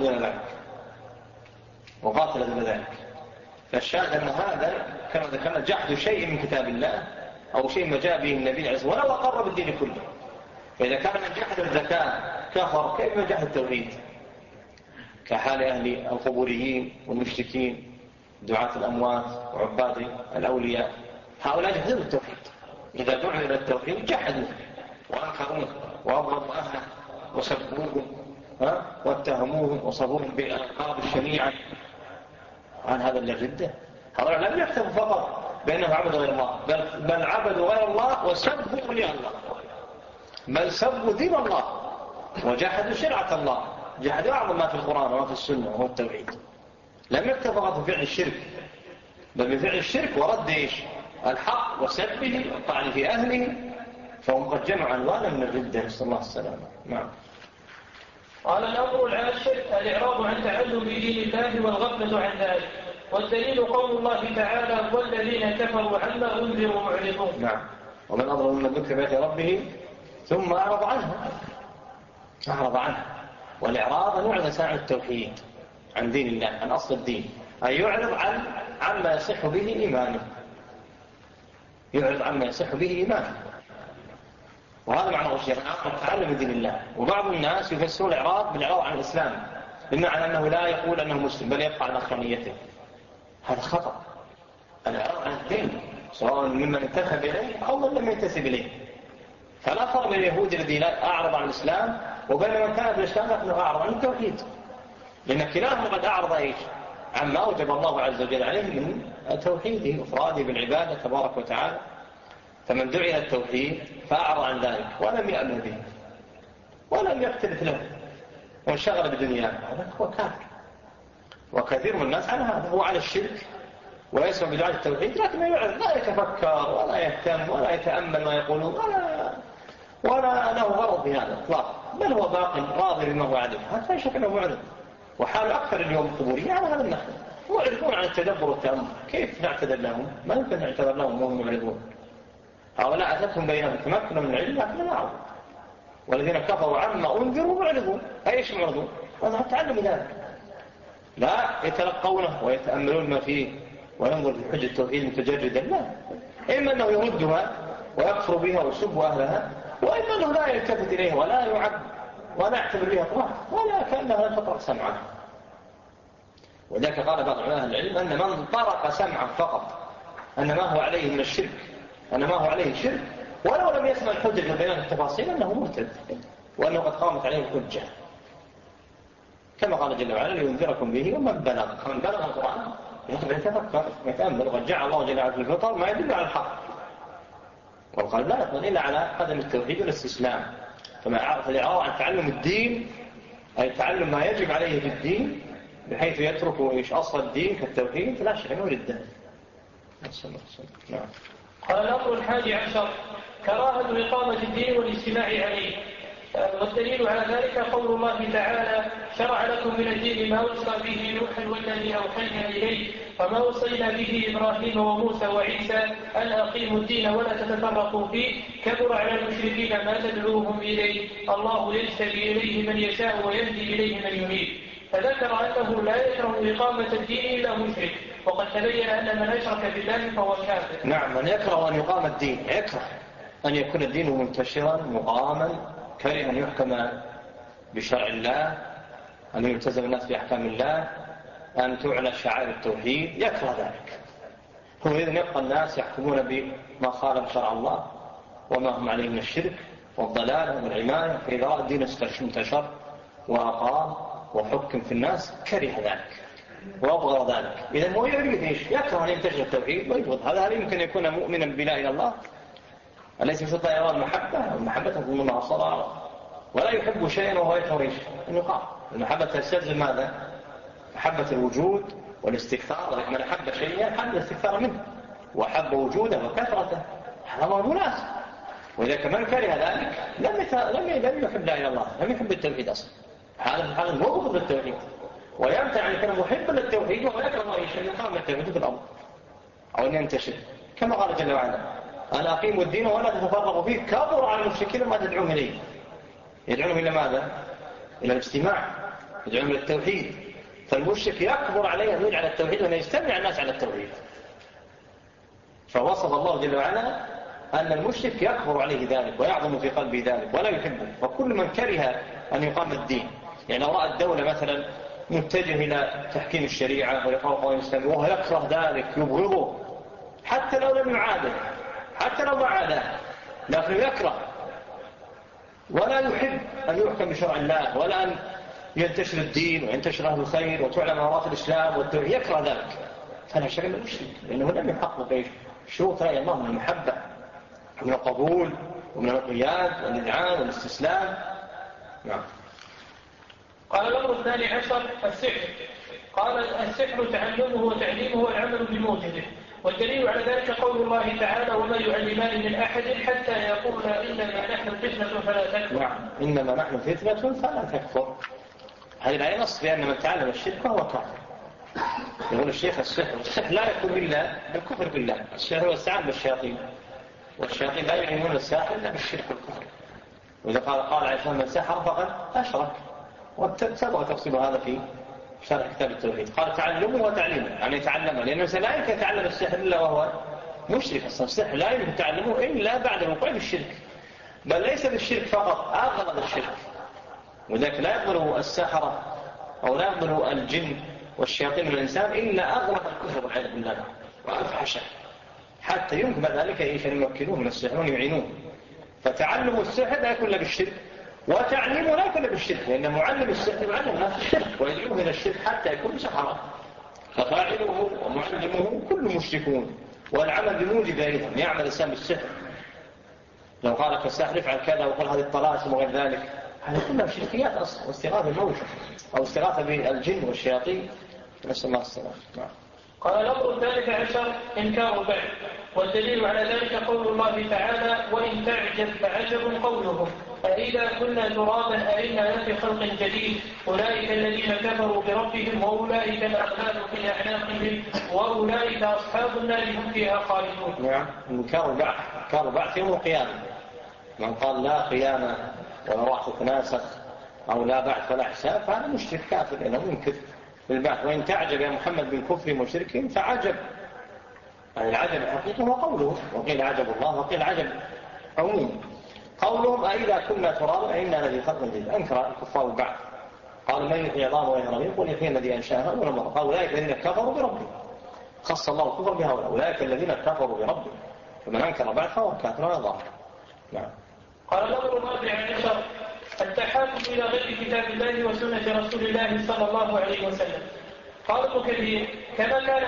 دون ذلك. فالشاهد أن هذا كما ذكرنا جحد شيء من كتاب الله أو شيء ما جاء به النبي عليه الصلاة والسلام ولو أقر بالدين كله. فإذا كان من جحد الزكاة كفر، كيف من جحد التوحيد؟ كحال أهل القبوريين والمشركين دعاة الأموات وعباد الأولياء، هؤلاء جحدوا التوحيد. إذا دعوا إلى التوحيد جحدوا وأنكروه وأبغضوا أهله وسبوه واتهموه وصفوهم بالألقاب الشنيعة. عن هذا الردة، هؤلاء لم يكتبوا فقط بأنهم عبدوا غير الله، بل عبدوا غير الله وسبوا أولياء الله، بل سبوا دين الله وجحدوا شرعة الله، جحدوا أعظم ما في القرآن وما في السنة وهو التوحيد. لم يكتب فقط بفعل الشرك، بل بفعل الشرك ورد الحق وسبه والطعن في أهله، فهم قد جمعوا عنوانا من الردة، نسأل الله السلامة. نعم. قال: الأمر العاشر: الإعراض عن تعلم دين الله والغفلة عن ذلك. والدليل قول الله تعالى: والذين كفروا عما أنذروا معرضون. نعم. ومن أظلم ممن ذكر بآيات ربه ثم أعرض عنها. والإعراض نوع من عن التوحيد، عن دين الله، عن أصل الدين، أي يعرض عما يصح به إيمانه، وهذا معنى الشيخ تعلم دين الله. وبعض الناس يفسرون الإعراض بالإعراض عن الإسلام، بمعنى أنه لا يقول أنه مسلم بل يبقى على نصرانيته. هذا خطأ. الإعراض عن الدين سواء ممن انتسب إليه أو من لم ينتسب إليه. فلا فرق بين اليهود الذي أعرض عن الإسلام وبين من كان في الإسلام لكنه أعرض عن التوحيد، لأن كلاهما قد أعرض عما أوجب الله عز وجل عليه من توحيده وإفراده بالعبادة تبارك وتعالى. فمن دعي إلى التوحيد فأعرض عن ذلك ولم يأمن به ولم يختلف له وانشغل بدنياه، هذا هو كافر. وكثير من الناس على هذا، هو على الشرك ويسمع بدعاء التوحيد لكن لا يتفكر ولا يهتم ولا يتأمل ما يقولون ولا له غرض بهذا اطلاقا، بل هو باق راضي بما هو عليه. هذا لا شك انه معرض. وحال اكثر اليوم القبوريين على هذا النحو، معرضون عن التدبر والتأمل. كيف نعتذر لهم؟ ما يمكن نعتذر لهم وهم معرضون. هؤلاء أتتهم بينهم تمكن من العلم لكن لا أعلم. والذين كفروا عما أنذروا معرضون. أيش معرضون؟ وأنا تعلم ذلك، لا يتلقونه ويتأملون ما فيه وينظر في حجة التوحيد متجردا، لا، إما أنه يردها ويكفر بها ويسب أهلها، وإما أنه لا يلتفت إليها ولا يعد ولا يعتبر بها طبعا ولا كأنها لا تطرق سمعه. وذلك قال بعض علماء العلم أن من طرق سمعه فقط أن ما هو عليه من الشرك، أن ما هو عليه شرك، ولو لم يسمع الحجة ببيان التفاصيل أنه مرتد، وأنه قد قامت عليه الحجة، كما قال جل وعلا: لينذركم به ومن بلغ. من بلغ القرآن يتفكر ويتأمل، وقد جعل الله جل وعلا في الفطر ما يدل على الحق، والقلب لا يقبل إلا على قدم التوحيد والاستسلام. فالإعراض عن تعلم الدين أي تعلم ما يجب عليه في الدين بحيث يترك أصل الدين كالتوحيد لا شك أنه ردة. نعم. قال الأمر 11 كراهة إقامة الدين والاجتماع عليه. والدليل على ذلك قول الله تعالى شرع لكم من الدين ما وصى به نوحا والذي أوحينا إليه وما وصينا به إبراهيم وموسى وعيسى أن أقيموا الدين ولا تتفرقوا فيه كبر على المشركين ما تدعوهم إليه الله يجتبي إليه من يشاء ويهدي إليه من يريد. فذكر أنه لا يكره إقامة الدين إلا مشرك وقد تبين أن من أشرك بالله فهو كافر. نعم من يكره أن يقام الدين يكره أن يكون الدين منتشرا مقاما كره أن يحكم بشرع الله أن يلتزم الناس بأحكام الله أن تعلى شعائر التوحيد يكره ذلك. هو إذن يبقى الناس يحكمون بما خالف شرع الله وما هم عليه من الشرك والضلال والعماية فإذا رأى الدين انتشر وأقام وحكم في الناس كره ذلك وأبغض ذلك. إذن هو يريد إيش؟ يكره أن ينتشر التوحيد ويبغض هذا. هل يمكن يكون مؤمنا بلا إلى الله؟ أليس شرط يرى المحبة تكون مناصرة ولا يحب شيئا وهو يكره إيش؟ أن يقام. المحبة تستلزم ماذا؟ محبة الوجود والاستكثار. من أحب شيئا حب الاستكثار منه وحب وجوده وكثرته هذا أمر مناسب. وإذا كمان كره ذلك لم يحب لا إلى الله لم يحب التوحيد أصلا. هذا مبغض للتوحيد ويمتع أن يكون محبا للتوحيد وهو يكره أي شيء يقام التوحيد في الأرض أو أن ينتشر كما قال جل وعلا أن أقيموا الدين ولا تتفرقوا فيه كبر على المشركين ما تدعوهم إليه. يدعوهم إلى ماذا؟ إلى الاجتماع يدعوهم إلى التوحيد. فالمشرك يكبر عليه أن يجعل التوحيد وأن يجتمع الناس على التوحيد. فوصف الله جل وعلا أن المشرك يكبر عليه ذلك ويعظم في قلبه ذلك ولا يحبه. وكل من كره أن يقام الدين يعني لو رأى الدولة مثلا متجه إلى تحكيم الشريعة وإقامة قوانين الإسلام وهو يكره ذلك يبغضه حتى لو لم يعاده حتى لو ما عاده لكن يكره ولا يحب أن يحكم بشرع الله ولا أن ينتشر الدين وينتشر أهل الخير وتعلم أمارات الإسلام والتوحيد يكره ذلك فلا شك أنه مشرك لأنه لم يحقق شروط رأي الله من المحبة ومن القبول ومن الانقياد والإذعان والاستسلام. نعم. قال الأمر 12 السحر. قال السحر تعلمه وتعليمه والعمل بموجبه. والدليل على ذلك قول الله تعالى وما يعلمان من أحد حتى يقول إنما نحن فتنة فلا تكفر. نعم إنما نحن فتنة فلا تكفر. هذه الآية نص بأن من تعلم الشرك فهو كافر. يقول الشيخ السحر لا يكون إلا بالكفر بالله. السحر هو استعان بالشياطين والشياطين لا يعلمون الساحر إلا بالشرك والكفر. وإذا قال عليه السلام من سحر فقد أشرك وسبق تفصيل هذا في شرح كتاب التوحيد. قال تعلمه وتعليمه يعني يتعلمه لأن الإنسان لا يمكن يتعلم السحر إلا وهو مشرك. أصلا السحر لا يمكن تعلمه إلا بعد الوقوع في الشرك بل ليس بالشرك فقط أغلب الشرك. وذلك لا يقبل السحرة أو لا يقبل الجن والشياطين من الإنسان إلا أغلب الكفر والعياذ بالله وأفحشه حتى يمكن ذلك أن يمكنوه من السحر ويعينوه. فتعلم السحر لا يكون إلا بالشرك وتعليمه لا يكون بالشرك لأن معلم السحر معلم الناس الشرك ويدعوه إلى الشرك حتى يكون سحرا. ففاعله ومعلمه كل مشركون والعمل بموجب أيضا يعمل الإنسان بالسحر. لو قال كالسحر افعل كذا وقال هذه الطلاسم وغير ذلك هذه كلها شركيات أصلا واستغاثة بالموت أو استغاثة بالجن والشياطين نسأل الله السلامة. قال الأمر 13 إنكار البعث. والدليل على ذلك قول الله تعالى وإن تعجب فعجب قولهم أإذا كنا ترابا أئنا لفي خلق جديد أولئك الذين كفروا بربهم وأولئك الأغلال في أعناقهم وأولئك أصحاب النار هم فيها خالدون. نعم إنكار البعث يوم القيامة. من قال لا قيامة ولا راح تناسخ أو لا بعث ولا حساب فهذا مشرك كافر لأنه ينكر بالبعث. وإن تعجب يا محمد من كفر مشركين فعجب يعني العجب الحقيقي هو قوله وقيل عجب الله وقيل عجب عموم. قولهم أئذا كنا ترابا أئنا الذي خلق جديد أنكر الكفار البعث. قالوا من يحيي العظام وهي رميم قل يحيي الذي أنشأها أول مرة. قال أولئك الذين كفروا بربهم خص الله الكفر بهؤلاء أولئك الذين كفروا بربهم فمن أنكر بعث فهو كافر ظاهر. نعم. قال الأمر 14 التحاكم إلى غير كتاب الله وسنة رسول الله صلى الله عليه وسلم. قال ابن كثير كما كان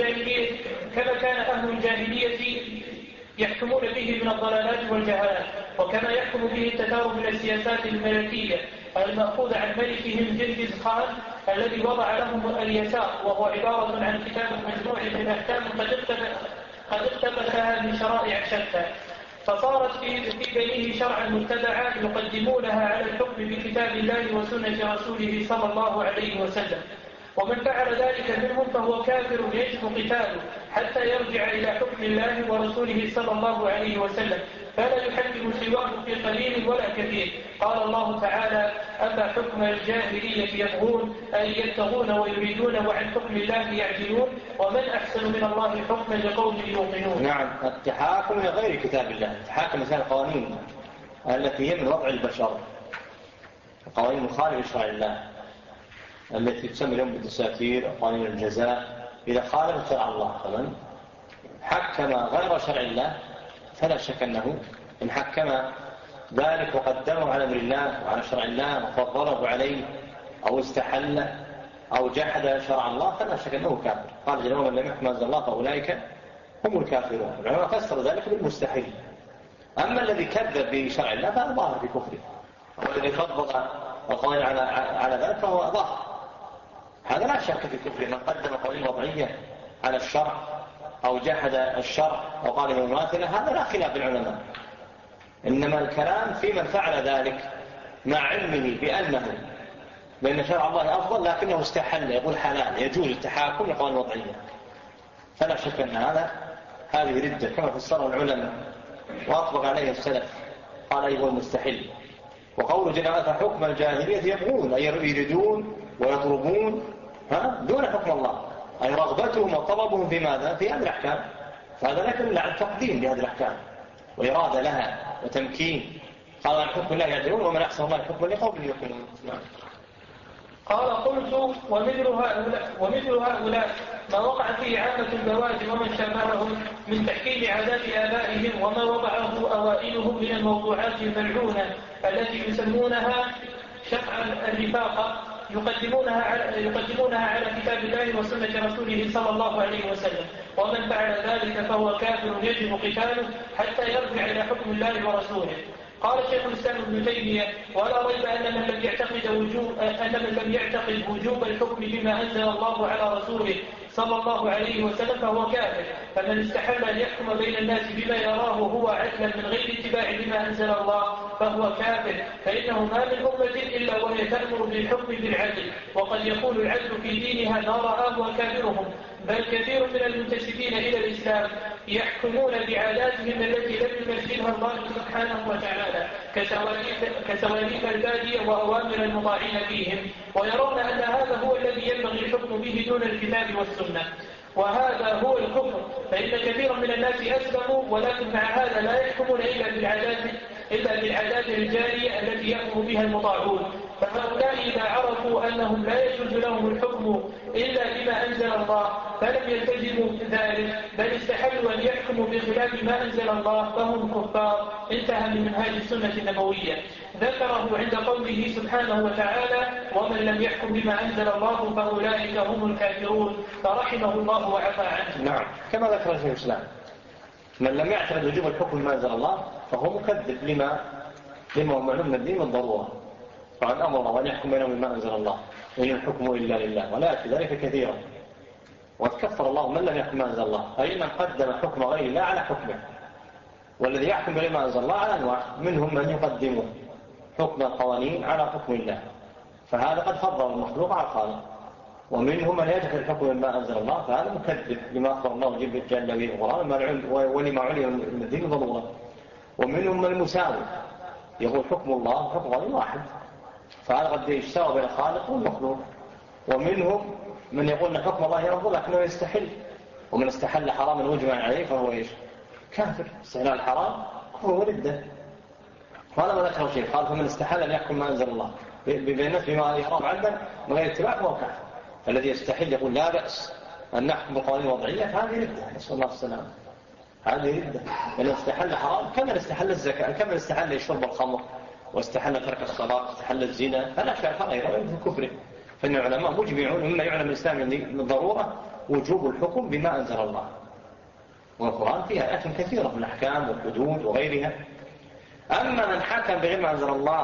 أهل الجاهلية يحكمون به من الضلالات والجهالات وكما يحكم به التتار من السياسات الملكية المأخوذ عن ملكهم جنكيز خان الذي وضع لهم اليسار، وهو عبارة عن كتاب مجموع من أحكام قد اقتبسها من شرائع شتى، فصارت في بينه شرعا متبعا يقدمونها على الحكم بكتاب الله وسنة رسوله صلى الله عليه وسلم. ومن فعل ذلك منهم فهو كافر يجب قتاله حتى يرجع إلى حكم الله ورسوله صلى الله عليه وسلم، فلا يحكم سواه في قليل ولا كثير. قال الله تعالى: أفحكم الجاهلية يبغون أي يبتغون ويريدون وعن حكم الله يعدلون ومن أحسن من الله حكما لقوم يوقنون. نعم، التحاكم لغير كتاب الله، التحاكم مثل القوانين التي هي من وضع البشر، القوانين المخالفة لشرع الله التي تسمى اليوم بالدساتير وقوانين الجزاء، إذا خالف شرع الله فمن حكم غير شرع الله فلا شك أنه إن حكم ذلك وقدمه على أمر الله وعلى شرع الله وفضله عليه أو استحل أو جحد شرع الله فلا شك أنه كافر. قال جل وعلا: من لم يحكم أنزل الله فأولئك هم الكافرون. العلماء فسروا ذلك بالمستحيل. أما الذي كذب بشرع الله فهذا ظاهر في كفره، والذي فضل القوانين على ذلك فهو ظاهر. هذا لا شك في كفره. من قدم قوانين وضعية على الشرع أو جحد الشرع أو قال بمماثلة هذا لا خلاف العلماء، إنما الكلام في من فعل ذلك مع علمه بأن شرع الله أفضل لكنه استحل، يقول حلال يجوز التحاكم لقوانين وضعية، فلا شك أن هذه ردة كما فسره العلماء وأطبق عليه السلف، قال أيضا المستحل. وقوله جل وعلا: فحكم الجاهلية يبغون أي يريدون ويطلبون دون حكم الله، أي رغبتهم وطلبهم في ماذا؟ في هذه الأحكام، فهذا لكن إلا عن تقديم لهذه الأحكام وإرادة لها وتمكين. قال: عن حكم الله يعدلون ومن أحسن الله حكما لقوم يوقنون. قال: قلت: ومثل هؤلاء ما وقع فيه عامة البوادي ومن شابههم من تحكيم عادات آبائهم وما وضعه أوائلهم من الموضوعات الملعونة التي يسمونها شفع الرفاقة يقدمونها على كتاب الله وسنة رسوله صلى الله عليه وسلم، ومن فعل ذلك فهو كافر يجب قتاله حتى يرجع إلى حكم الله ورسوله. قال شيخ الإسلام ابن تيمية: ولا ريب أن من لم يعتقد وجوب الحكم بما أنزل الله على رسوله صلى الله عليه وسلم فهو كافر. فمن استحل أن يحكم بين الناس بما يراه هو عدلا من غير اتباع بما أنزل الله فهو كافر، فإنه ما من أمة إلا وهي تأمر بالحكم بالعدل، وقد يكون العدل في دينها ما رآه وكافرهم، بل كثير من المنتسبين إلى الإسلام يحكمون بعاداتهم التي لم يمثلها الله سبحانه وتعالى كسواليف البادية وأوامر المطاعين فيهم، ويرون أن هذا هو الذي ينبغي الحكم به دون الكتاب والسنة، وهذا هو الكفر. فإن كثيرا من الناس أسلموا ولكن مع هذا لا يحكمون إلا بالعادات الجارية التي يأمر بها المطاعون. فهؤلاء إذا عرفوا أنهم لا يجوز لهم الحكم إلا بما أنزل الله فلم يلتزموا ذلك، بل استحلوا أن يحكموا بخلاف ما أنزل الله فهم كفار. انتهى من منهاج السنة النبوية. ذكره عند قوله سبحانه وتعالى: ومن لم يحكم بما أنزل الله فأولئك هم الكافرون، فرحمه الله وعفى عنه. نعم، كما ذكر شيخ الإسلام: من لم يعتقد وجوب الحكم بما أنزل الله فهو مكذب لما هو معلوم من الدين بالضرورة، فعن أمر الله أن يحكم بينهم بما أنزل الله وإن الحكم إلا لله، ولا يأتي ذلك كثيرا. وتكفر الله من لم يحكم بما أنزل الله، أي من قدم حكم غير الله على حكمه. والذي يحكم بما أنزل الله على أنواع، منهم من يقدم حكم القوانين على حكم الله، فهذا قد فضل المخلوق على الخالق. ومنهم من يجحد الحكم بما أنزل الله، فهذا مكذب لما أخبر الله جل به القرآن ولما علم من الدين ضرورة. ومنهم من المساوي يقول حكم الله وحكم غير واحد، فهذا قد يشترى بين الخالق والمخلوق. ومنهم من يقول ان حكم الله يرضى لكنه يستحل، ومن استحل حراما وجمع عليه فهو ايش؟ كافر. استحلال الحرام هو ردة. وهذا ما ذكره شيء، قال: فمن استحل ان يحكم ما انزل الله بما يرام عدلا من غير اتباع فهو كافر. الذي يستحل يقول لا بأس أن نحكم بقوانين وضعية فهذه ردة، نسأل الله السلامة. هذه ردة. من استحل حرام كما استحل الزكاة، كما استحل شرب الخمر واستحل ترك الصلاة واستحل الزنا، فلا شيء غيره من كفره. فإن العلماء مجمعون مما يعلم الإسلام من ضرورة وجوب الحكم بما أنزل الله. والقرآن فيها آيات كثيرة من الأحكام والحدود وغيرها. أما من حكم بغير ما أنزل الله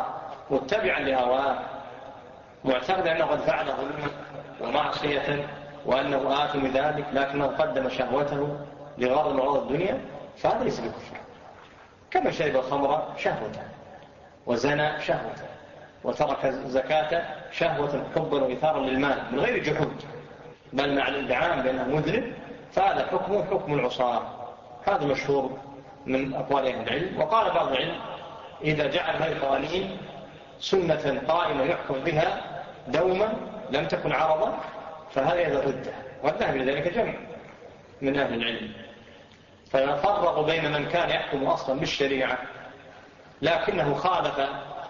متبعا لهواه معتقدا أنه قد فعل ظلما ومعصية وأنه آثم ذلك، لكنه قدم شهوته لغرض من غرض الدنيا، فهذا ليس بكفر. كما شرب الخمر شهوة وزنى شهوة وترك الزكاة شهوة حبا وإثارا للمال من غير جحود، بل مع الادعاء بأنه مذنب، فهذا حكمه حكم العصاة. هذا مشهور من أقوال أهل العلم. وقال بعض العلم إذا جعل هذه القوانين سنة قائمة يحكم بها دوما لم تكن عرضا فهذا يذهب ردة، والذهب لذلك جمع من أهل العلم. فيفرق بين من كان يحكم أصلا بالشريعة لكنه خالف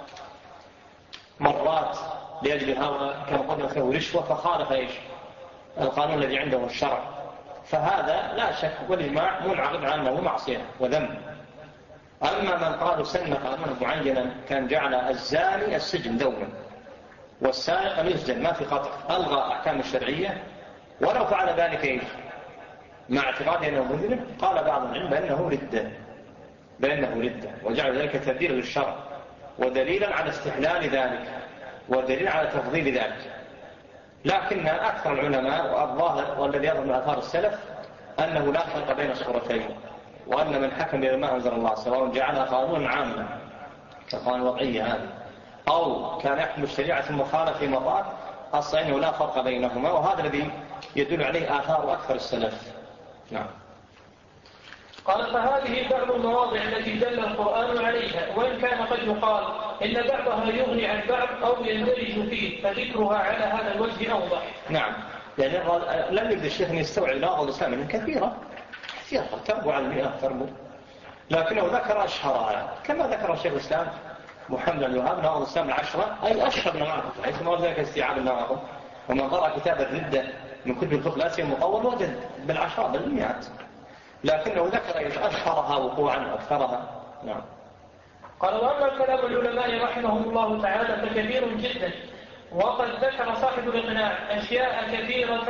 مرات لأجل الهوى كما قلنا له رشوة فخالف إيش القانون الذي عنده الشرع، فهذا لا شك والإجماع منعقد عنه معصية وذنب. أما من قالوا سن قانونا معينا كان جعل الزاني السجن دوما والسارق يسجن ما في قطع، ألغى أحكام الشرعية ولو فعل ذلك إيش مع اعتقاد أنه مذنب، قال بعض العلم بأنه ردة وجعل ذلك تبديلا للشرع ودليلا على استحلال ذلك ودليل على تفضيل ذلك. لكن أكثر العلماء والظاهر والذي يظهر من آثار السلف أنه لا فرق بين الصورتين، وأن من حكم بما أنزل الله سواء جعلها قانونا عاما كقانون وضعية هذه أو كان يحكم الشريعة ثم خالف في مطار أصلا أنه لا فرق بينهما، وهذا الذي يدل عليه آثار أكثر السلف. نعم. قال فهذه بعض المواضع التي دل القرآن عليها، وإن كان قد يقال إن بعضها يغني عن بعض أو يندرج فيه، فذكرها على هذا الوجه أوضح. نعم، يعني لم يجد الشيخ أن يستوعب لغة الإسلام كثيرة تربو على 100 تربو، لكنه ذكر أشهرها كما ذكر الشيخ الإسلام محمد بن وهاب نواقض الإسلام العشرة أي أشهر نواقض، حيث ما ذلك استيعاب النواقض. ومن قرأ كتاب الردة من كتب الفقه الآسيوي المطول وجد بالعشرات بالمئات، لكنه ذكر أشهرها وقوعا أكثرها. نعم. قال وأما كلام العلماء رحمهم الله تعالى فكبير جدا، وقد ذكر صاحب الإقناع أشياء كثيرة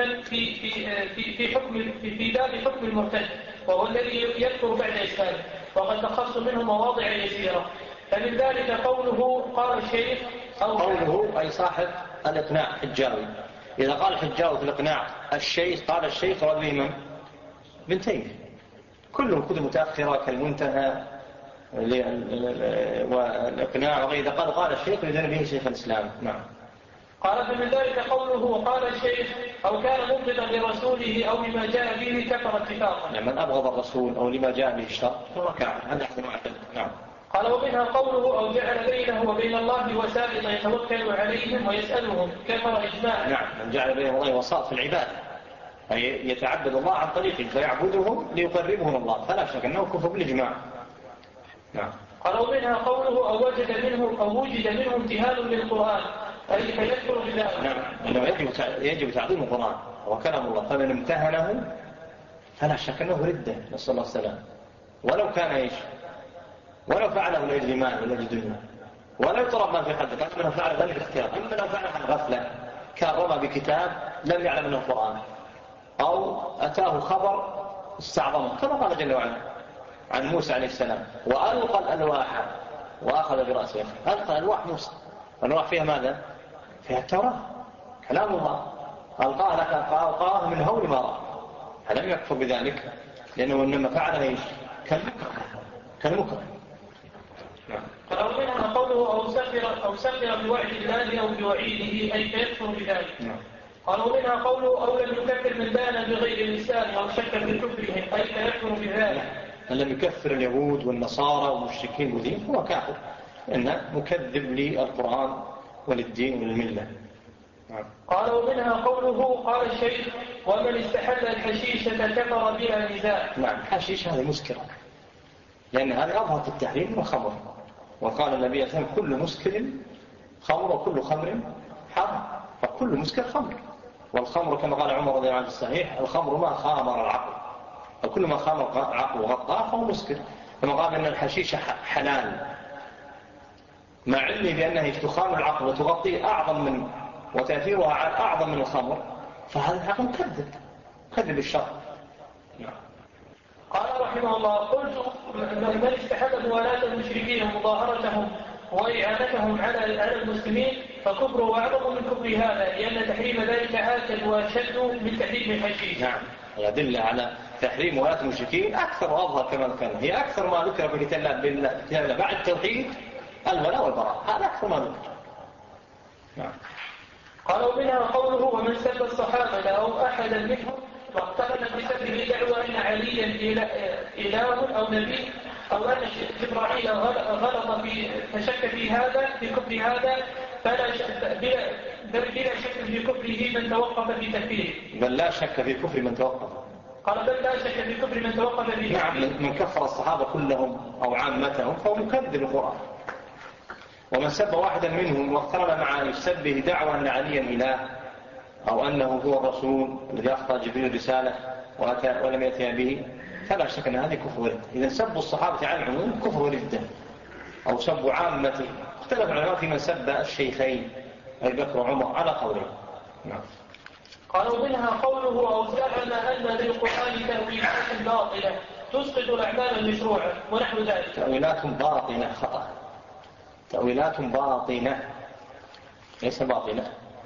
في باب حكم المرتد، وهو الذي يذكر بعد إسلامه، وقد تخص منه مواضع يسيرة. فمن ذلك قوله قال الشيخ أو قوله أي صاحب الإقناع حجاوي. إذا قال حجاوي في الإقناع الشيخ قال الشيخ رضي من بن تيمية، كلهم كتب متأخرة كالمنتهى والإقناع وغيره. إذا قال الشيخ لذن به شيخ الإسلام. نعم. قال فمن ذلك قوله قال الشيخ أو كان مبغضا لرسوله أو لما جاء به كفر اتفاقا. نعم، من أبغض الرسول أو لما جاء به الشر فهو كافر. هذا أحد معتد. نعم. قال ومنها قوله أو جعل بينه وبين الله وسائط يتوكل عليهم ويسألهم كفر إجماعا. نعم، من جعل بينه الله وسائط في العباد أي يتعبد الله عن طريقه فيعبدهم ليقربهم الله، فلا شك أنه كفر بالإجماع. نعم. قال ومنها قوله أو وجد منه امتهان للقرآن أي فيذكر بذلك. نعم، أنه يجب تعظيم القرآن وكلام الله، فمن امتهنه فلا شك أنه ردة نسأل الله السلام، ولو كان إيش ولو فعله لأجل مال ولأجل دنيا ولو طلب ما في قلبه، أما فعل ذلك اختيار. أما لو فعل عن غفلة كان رمى بكتاب لم يعلم أنه القرآن أو أتاه خبر استعظمه كما قال جل وعلا عن موسى عليه السلام وألقى الألواح وأخذ برأسه. ألقى الألواح موسى، الألواح فيها ماذا؟ فيها التوراة كلام الله، ألقاه من هول ما رأى، فلم يكفر بذلك لأنه إنما فعل إيش كالمكره. قالوا منها قوله أو سخر بوعد الله أو بوعيده أي فيكفر بذلك. قالوا منها قوله أو لم يكفر من بان بغير الإسلام أو شك في كفرهم أي فيكفر بذلك. من لم يكفر اليهود والنصارى والمشركين بدين هو كافر، إنه مكذب للقرآن وللدين وللملة. قالوا منها قوله قال الشيخ ومن استحل الحشيشة كفر بها نزاع. نعم، الحشيش هذه مسكرة لأن هذا أظهر في التحريم والخمر، وقال النبي صلى الله عليه وسلم كل مسكر خمر وكل خمر حرام، فكل مسكر خمر، والخمر كما قال عمر رضي الله عنه الصحيح الخمر ما خامر العقل، وكل ما خامر العقل وغطاه فهو مسكر. كما قال أن الحشيشة حلال مع علمه بأنها تخامر العقل وتغطيه أعظم من وتأثيرها أعظم من الخمر، فهذا العقل كذب الشر. قال رحمه الله قلت من استحب موالاة المشركين ومظاهرتهم وإعانتهم على المسلمين فكفره أعظم من كفر هذا، لأن تحريم ذلك آكد وأشد من تحريم الحشيش. نعم، الأدلة على تحريم ولاة المشركين أكثر وأظهر كما ذكرنا، هي أكثر ما ذكر في كتاب الله بعد التوحيد الولاء والبراء، هذا أكثر ما ذكر. نعم. قالوا منها قوله ومن سب الصحابة أو أحدا منهم واقترن بسبب دعوى أن عليا إله أو نبي أو أن جبرائيل غلط فشك في هذا في كفر هذا بلا شك في كفره من توقف في تكفيره. بل لا شك في كفر من توقف. قال بل لا شك في كفر من توقف في تكفيره. نعم، من كفر الصحابة كلهم أو عامتهم فهو مكذب القرآن. ومن سب واحدا منهم واقترن مع سبه دعوى أن عليا إله أو أنه هو الرسول الذي أخطأ جبريل الرسالة ولم يأتي به فلا شك أن هذه كفر ورد. إذا سبوا الصحابة على العموم كفر ورد أو سبوا عامة. اختلف العلماء في من سب الشيخين أبي بكر وعمر على قولين. نعم. قالوا منها قوله أو زعم أن للقرآن تأويلات باطلة تسقط الأعمال المشروعة ونحو ذلك. تأويلات باطنة خطأ. تأويلات باطنة ليس باطنة.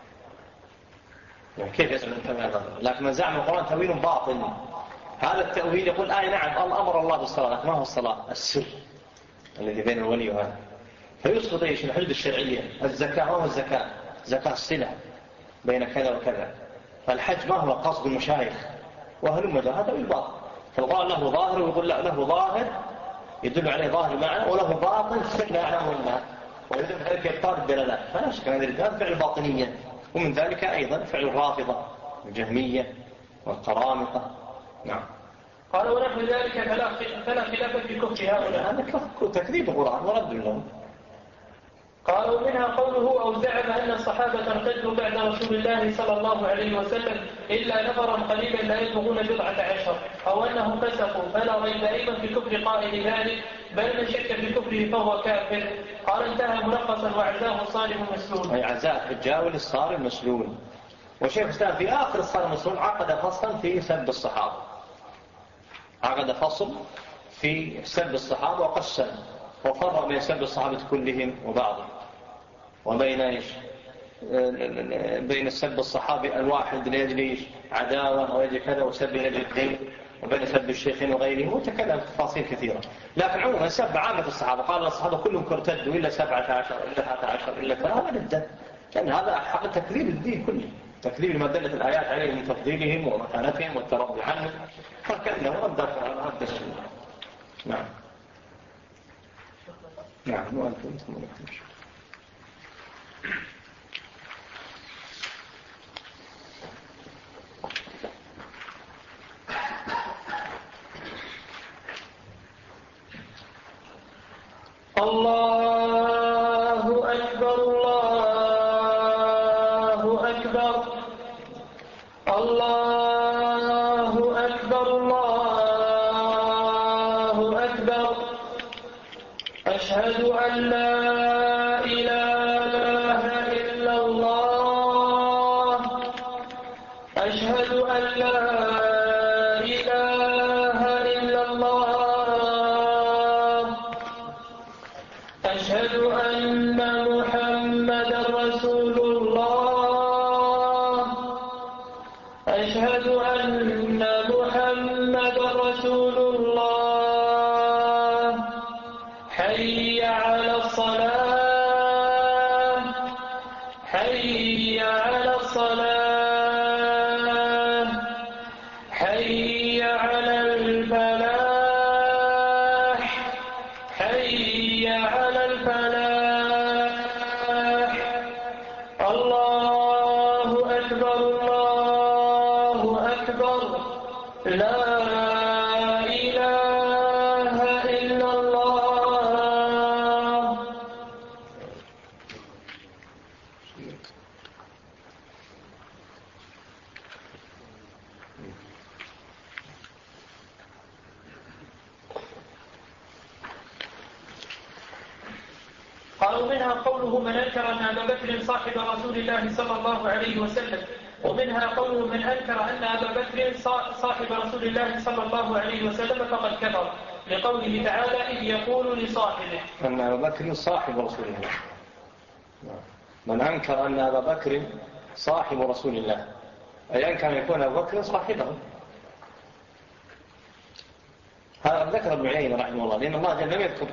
كيف يسأل التأويل؟ لكن من زعم القرآن تأويل باطل، هذا التأويل يقول نعم أمر الله بالصلاة، ما هو الصلاة؟ السر الذي بين الولي وهذا، فيسقط ايش؟ الحدود الشرعية. الزكاة ما هو الزكاة؟ زكاة الصلة بين كذا وكذا. فالحج ما هو قصد المشايخ وهلم هذا تأويل باطل. فالقرآن له ظاهر ويقول لا، له ظاهر يدل عليه ظاهر المعنى وله باطن سر لا يعلمه الله، ويدل ذلك يختار الدلالات. فلا شك أن هذا فعل باطنية، ومن ذلك أيضا فعل الرافضة الجهمية والقرامطة. نعم. قال ونحو ذلك فلا خلاف في كفر هؤلاء. هذا تكذيب القرآن ورد لهم. قالوا منها قوله أو زعم أن الصحابة ارتدوا بعد رسول الله صلى الله عليه وسلم إلا نفرا قليلا لا يبلغون 19 أو أنهم فسقوا فلا ريب أيضا في كفر قائل ذلك بل من شك في كفره فهو كافر. قال انتهى ملخصا وعزاه الصارم المسلول. أي عزاء الجاول الصارم المسلول. وشيخ الإسلام في آخر الصارم المسلول عقد فصلا في سب الصحابة، عقد فصل في سب الصحابة وقسم وفرق بين سب الصحابة كلهم وبعضهم، وبين ايش؟ بين سب الصحابي الواحد لأجل عداوة أو أجل كذا وسب لأجل الدين، وبين سب الشيخين وغيره، وتكلم في تفاصيل كثيرة. لكن عموما سب عامة الصحابة، قال الصحابة كلهم ارتدوا إلا 17 إلا 13 إلا كذا، هذا ردة، لأن هذا حق تكذيب الدين كله، تكذيب ما دلت الآيات عليه من تفضيلهم ومكانتهم والترضي عنهم، فكأنه رد السنة. نعم. نعم. وأنتم الله أكبر الله أكبر الله أكبر الله أكبر أشهد أن لا إله إلا الله أشهد أن لا إله إلا الله أشهد أن محمدا رسول الله أشهد أن محمدا رسول الله حي على الصلاة حي على الصلاة حي على الفلاح حي على الفلاح الله أكبر الله أكبر لا إله إلا الله. قالوا منها قوله من أنكر أن أبا بكر صاحب رسول الله صلى الله عليه وسلم ومنها قول من أنكر أن أبا بكر صاحب رسول الله صلى الله عليه وسلم فقد كفر، لقوله تعالى إذ يقول لصاحبه أن أبا بكر صاحب رسول الله. من أنكر أن أبا بكر صاحب رسول الله أي أن كان يكون أبا بكر صاحبه. هذا ذكر ابن عيينة رحمه الله، لأن الله جل لم يذكر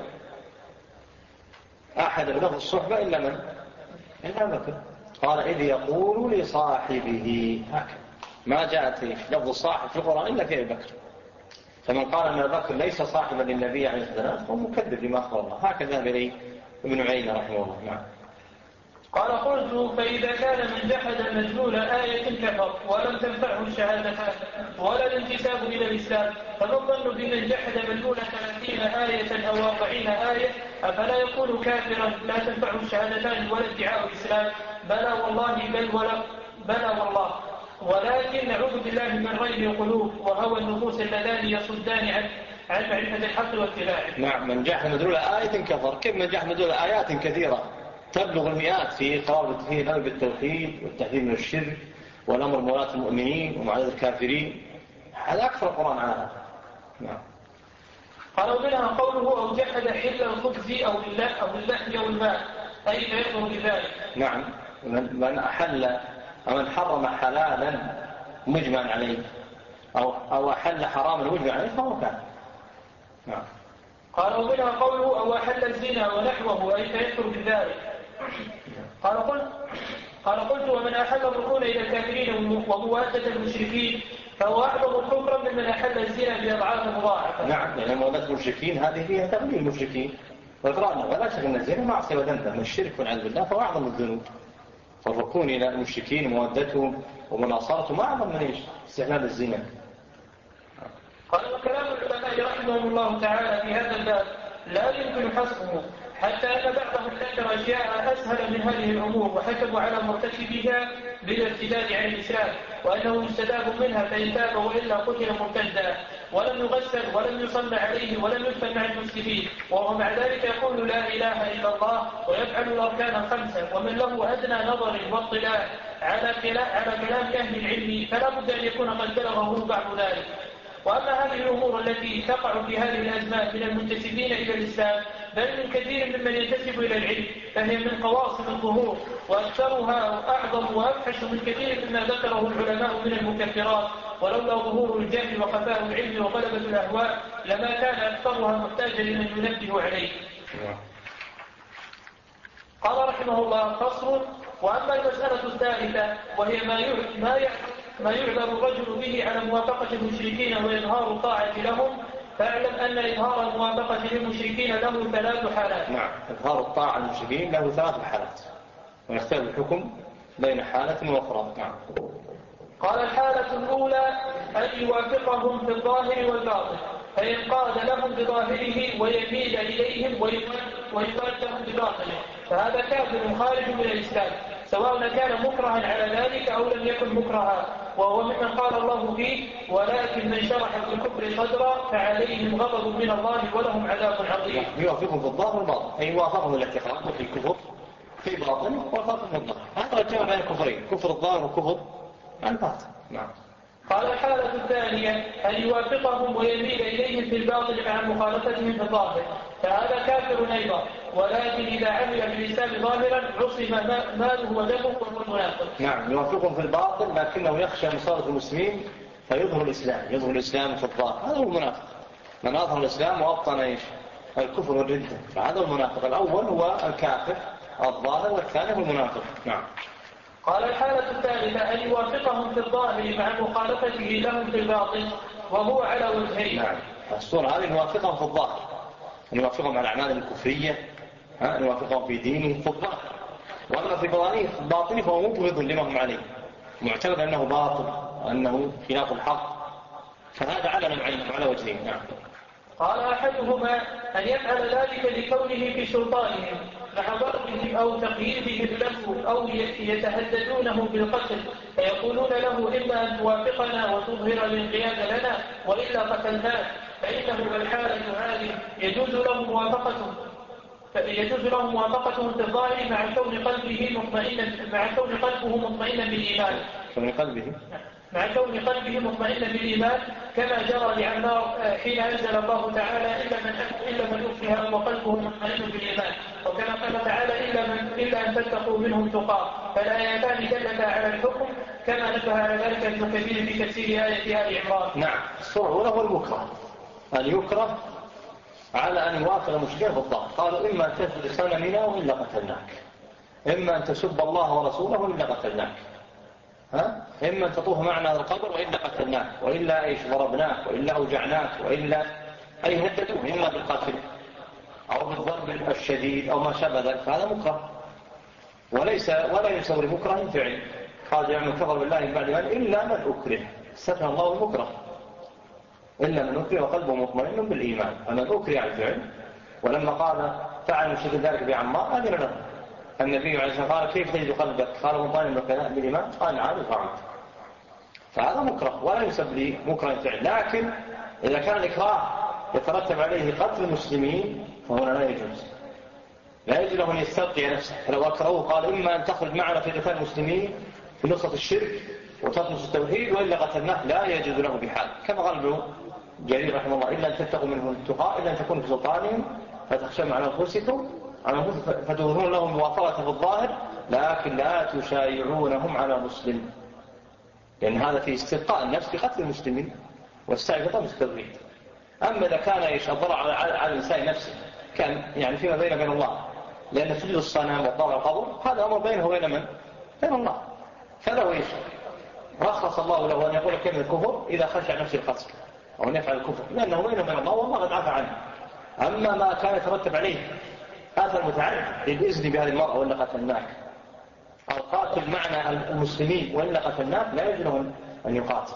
أحد له الصحبة إلا من؟ إلا أبا بكر. قال إذ يقول لصاحبه، هكذا ما جاءت لفظ الصاحب في القرآن إلا في أبي بكر. فمن قال أن أبا بكر ليس صاحبا للنبي عليه الصلاة والسلام فهو مكذب لما أخبر الله. هكذا إليه ابن عيينة رحمه الله. نعم. قال قلت فإذا كان من جحد مدلول آية كفر ولم تنفعه الشهادتان ولا الانتساب إلى الإسلام، فما الظن بمن جحد مدلول 30 آية أو 40 آية؟ أفلا يكون كافرا لا تنفعه الشهادتان ولا ادعاء الإسلام؟ بلى والله بلى والله، ولكن نعوذ بالله من ريب القلوب وهوى النفوس اللذان يصدان عن معرفة الحق واتباعه. نعم. من جحد مدلول آية كفر. كيف من جحد مدلول آيات كثيرة تبلغ المئات في قرابة فيه الأمر بالتوحيد والتحذير من الشرك والأمر بموالاة المؤمنين ومعاداة الكافرين؟ هذا أكثر القرآن على هذا. نعم. قالوا منها قوله أو جحد حل الخبز أو اللحم أو الماء أي فيكفر بذلك. نعم. من أحل أو من حرم حلالا مجمع عليه أو أحل حراما مجمع عليه فهو كافر. نعم. قالوا منها قوله أو أحل الزنا ونحوه أي فيكفر بذلك. قال قلت ومن أحل الركون إلى الكافرين ومواسة المشركين فهو أعظم كفرا ممن أحل الزنا بأضعاف مضاعفة. نعم. لأن مواساة المشركين هذه فيها تغليل المشركين وإقرارنا، ولا شك أن الزنا معصية وذنب من الشرك والعياذ بالله فهو أعظم الذنوب. فالركون إلى المشركين ومودتهم ومناصرتهم أعظم من استحلال الزنا. قال وكلام العلماء رحمهم الله تعالى في هذا الباب لا يمكن حصره، حتى أن بعضهم ذكر أشياء أسهل من هذه الأمور وحكموا على مرتكبها بالارتداد عن الإسلام، وأنه يستتاب منها فإن تاب وإلا قتل مرتدا ولم يغسل ولم يصلى عليه ولم يدفن مع المسلمين، وهو مع ذلك يقول لا إله إلا الله ويفعل الأركان الخمسة. ومن له أدنى نظر واطلاع على كلام أهل العلم فلا بد أن يكون قد بلغه بعض ذلك. وأما هذه الأمور التي تقع في هذه الأزمان من المنتسبين إلى الإسلام بل من كثير ممن ينتسب إلى العلم فهي من قواصم الظهور، وأكثرها أعظم وأفحش من كثير مما ذكره العلماء من المكفرات، ولولا ظهور الجهل وخفاء العلم وغلبة الأهواء لما كان أكثرها محتاجا لمن ينبه عليه. قال رحمه الله فصل. وأما المسألة الثالثة وهي ما يعذر الرجل به على موافقة المشركين وإظهار الطاعة لهم، فاعلم أن إظهار الموافقة للمشركين له 3 حالات. نعم. إظهار الطاعة للمشركين له 3 حالات ويختلف الحكم بين حالة وأخرى. نعم. قال الحالة الأولى أن يوافقهم في الظاهر والباطن، فإن قاد لهم بظاهره ويميل إليهم ويقادهم بباطنه فهذا كافر خارج من الإسلام، سواء كان مكرها على ذلك أو لم يكن مكرها، وهو ممن قال الله فيه ولكن من شرح بالكفر صدرا فعليهم غضب من الله ولهم عذاب عظيم. يوافقهم في الظاهر والباطن أي وافقهم الاعتقاد في الكفر في باطن وافقهم في الظاهر. هذا الجمع بين الكفرين، كفر الظاهر وكفر الباطن. نعم. قال الحالة الثانية أن يوافقهم ويميل إليهم في الباطل مع مخالفتهم في الظاهر فهذا كافر أيضا، ولكن إذا عمل بالإسلام ظاهرا عصم ماله ودمه وهو المنافق. نعم. يوافقهم في الباطل لكنه يخشى مصالح المسلمين فيظهر الإسلام في الظاهر، هذا هو المنافق. من أظهر الإسلام وأبطن الكفر والردة فهذا هو المنافق. الأول هو الكافر الظاهر والثاني هو المنافق. نعم. قال الحالة الثالثة أن يوافقهم في الظاهر مع مخالفته لهم في الباطن وهو على وجهين. نعم. الصورة هذه نوافقهم في الظاهر، نوافقهم على الأعمال الكفرية، نوافقهم في دينه في الظاهر، وأما في باطنه فهو مبغض لما هم عليه، معتقد أنه باطل وأنه خلاف الحق، فهذا على نوعين على وجهين. نعم. قال أحدهما أن يفعل ذلك لكونه في سلطانهم مع ضربهم أو تقييدهم له أو يتهددونه بالقتل فيقولون له إما أن توافقنا وتظهر الانقياد لنا وإلا قتلناك، فإنه الحالة هذه يجوز له موافقتهم في الظاهر مع كون قلبه مطمئنا بالإيمان، كون قلبه مطمئنا بالإيمان كما جرى لعمار حين أنزل الله تعالى إلا من أكره وقلبه مطمئن بالإيمان، وكما قال تعالى إلا أن تتقوا منهم تقاه، فالآيتان دلتا على الحكم كما نبه على ذلك ابن كثير في تفسير آية آل عمران. نعم، الصورة هو المكره، أن يكره على أن يوافق المشركين بالضبط. قالوا إما أن تثبت صنمنا وإلا قتلناك، إما أن تسب الله ورسوله وإلا قتلناك، إما أن تطوف معنا القبر وإلا قتلناك، وإلا إيش ضربناك، وإلا أوجعناك، وإلا أي هددوه إما بالقتل أو بالضرب الشديد أو ما شابه ذلك، فهذا مكره ولا يسوي مكره فعل. قال يعني كفر بالله من بعد إلا من أكره، استثنى الله المكره، إلا من أكره وقلبه مطمئن بالإيمان. فمن أكره على الفعل، ولما قال فعل مشرك ذلك بعمار أذن له النبي عليه الصلاة والسلام قال كيف تجد قلبك؟ قال مطمئن بالإيمان، قال نعم فعلت. فهذا مكره ولا يسب لي مكره فعل. لكن إذا كان الإكراه يترتب عليه قتل المسلمين فهنا لا يجوز له أن يستبقي نفسه. فلو أكرهه قال إما أن تخرج معنا في قتال المسلمين في نصرة الشرك وتطمس التوحيد وإلا قتلناه، لا يجوز له بحال. كما قال ابن جرير رحمه الله إلا أن تتقوا منهم التقاء، إلا أن تكونوا في سلطانهم فتخشوا على أنفسكم فتظهرون لهم موافقة في الظاهر لكن لا تشايعونهم على مسلم، لأن هذا في استبقاء النفس في قتل المسلمين والسعي في طمس التوحيد. أما إذا كان يشضر على الإنسان نفسه كان يعني فيما بين الله، لأن سجد الصنم والضرع القبر هذا أمر بينه وبين من؟ بين الله. فلو رخص الله له أن يقول كلمة الكفر إذا خشى نفسه القتل أو أن يفعل الكفر، لأنه بينه وبين الله والله قد عفى عنه. أما ما كان يترتب عليه آثر متعدد للإذن بهذه المرأة وإلا قتلناك، أو قاتل معنا المسلمين وإلا قتلناك، لا يجوز له أن يقاتل،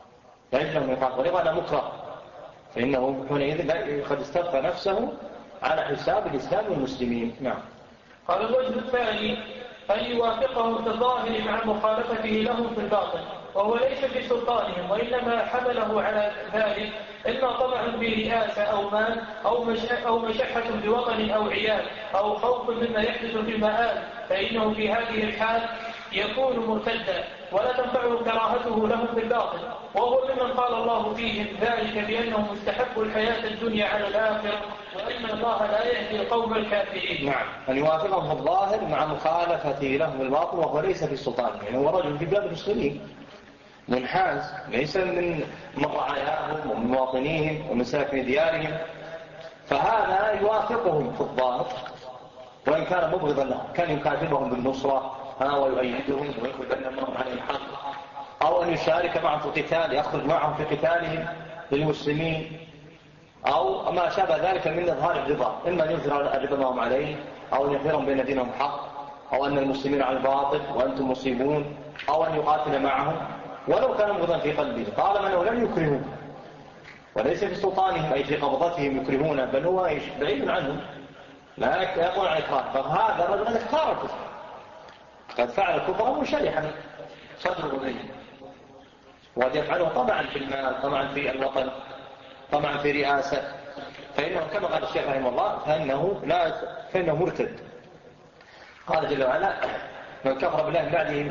ولغانا مكره، فإنه حينئذ قد استبقى نفسه على حساب الإسلام والمسلمين. نعم. قال الوجه الثاني أن يوافقهم في الظاهر مع مخالفته لهم في الباطن، وهو ليس في سلطانهم، وإنما حمله على ذلك إما طمع برئاسة أو مال أو مشحة بوطن أو عيال أو خوف مما يحدث في المآل، فإنه في هذه الحال يكون مرتدا ولا تنفعه كراهته لهم في الباطن، وهو ممن قال الله فيهم ذلك بأنهم استحبوا الحياة الدنيا على الآخرة وأن الله لا يهدي القوم الكافرين. نعم، أن يوافقهم في الظاهر مع مخالفته لهم في الباطن، وهو ليس في سلطانهم، يعني هو رجل في بلاد المسلمين منحاز، ليس من رعاياهم ومن مواطنيهم ومن ساكن ديارهم، فهذا يوافقهم في الظاهر وإن كان مبغضا لهم، كان يكاتبهم بالنصرة ويؤيدهم ويقول أنهم على الحق، أو أن يشارك معهم في القتال، يخرج معهم في قتالهم للمسلمين، أو ما شابه ذلك من إظهار الرضا، إما أن يظهر الرضا معهم عليه، أو أن يظهرهم بأن دينهم حق، أو أن المسلمين على الباطل وأنتم مصيبون، أو أن يقاتل معهم ولو كان مبغضا في قلبه، طالما أنه لم يكرهوه وليس في سلطانهم أي في قبضتهم يكرهونه، بل هو بعيد عنهم لا يقول عن إكراه. فهذا الرجل قد اختار الكفر، قد فعل الكفر مشرحا صدره به، وقد يفعله طبعا في المال، طبعا في الوطن، طبعا في رئاسة، فإنه كما قال الشيخ رحمه الله فإنه مرتد. قال جل وعلا من كفر بالله من بعد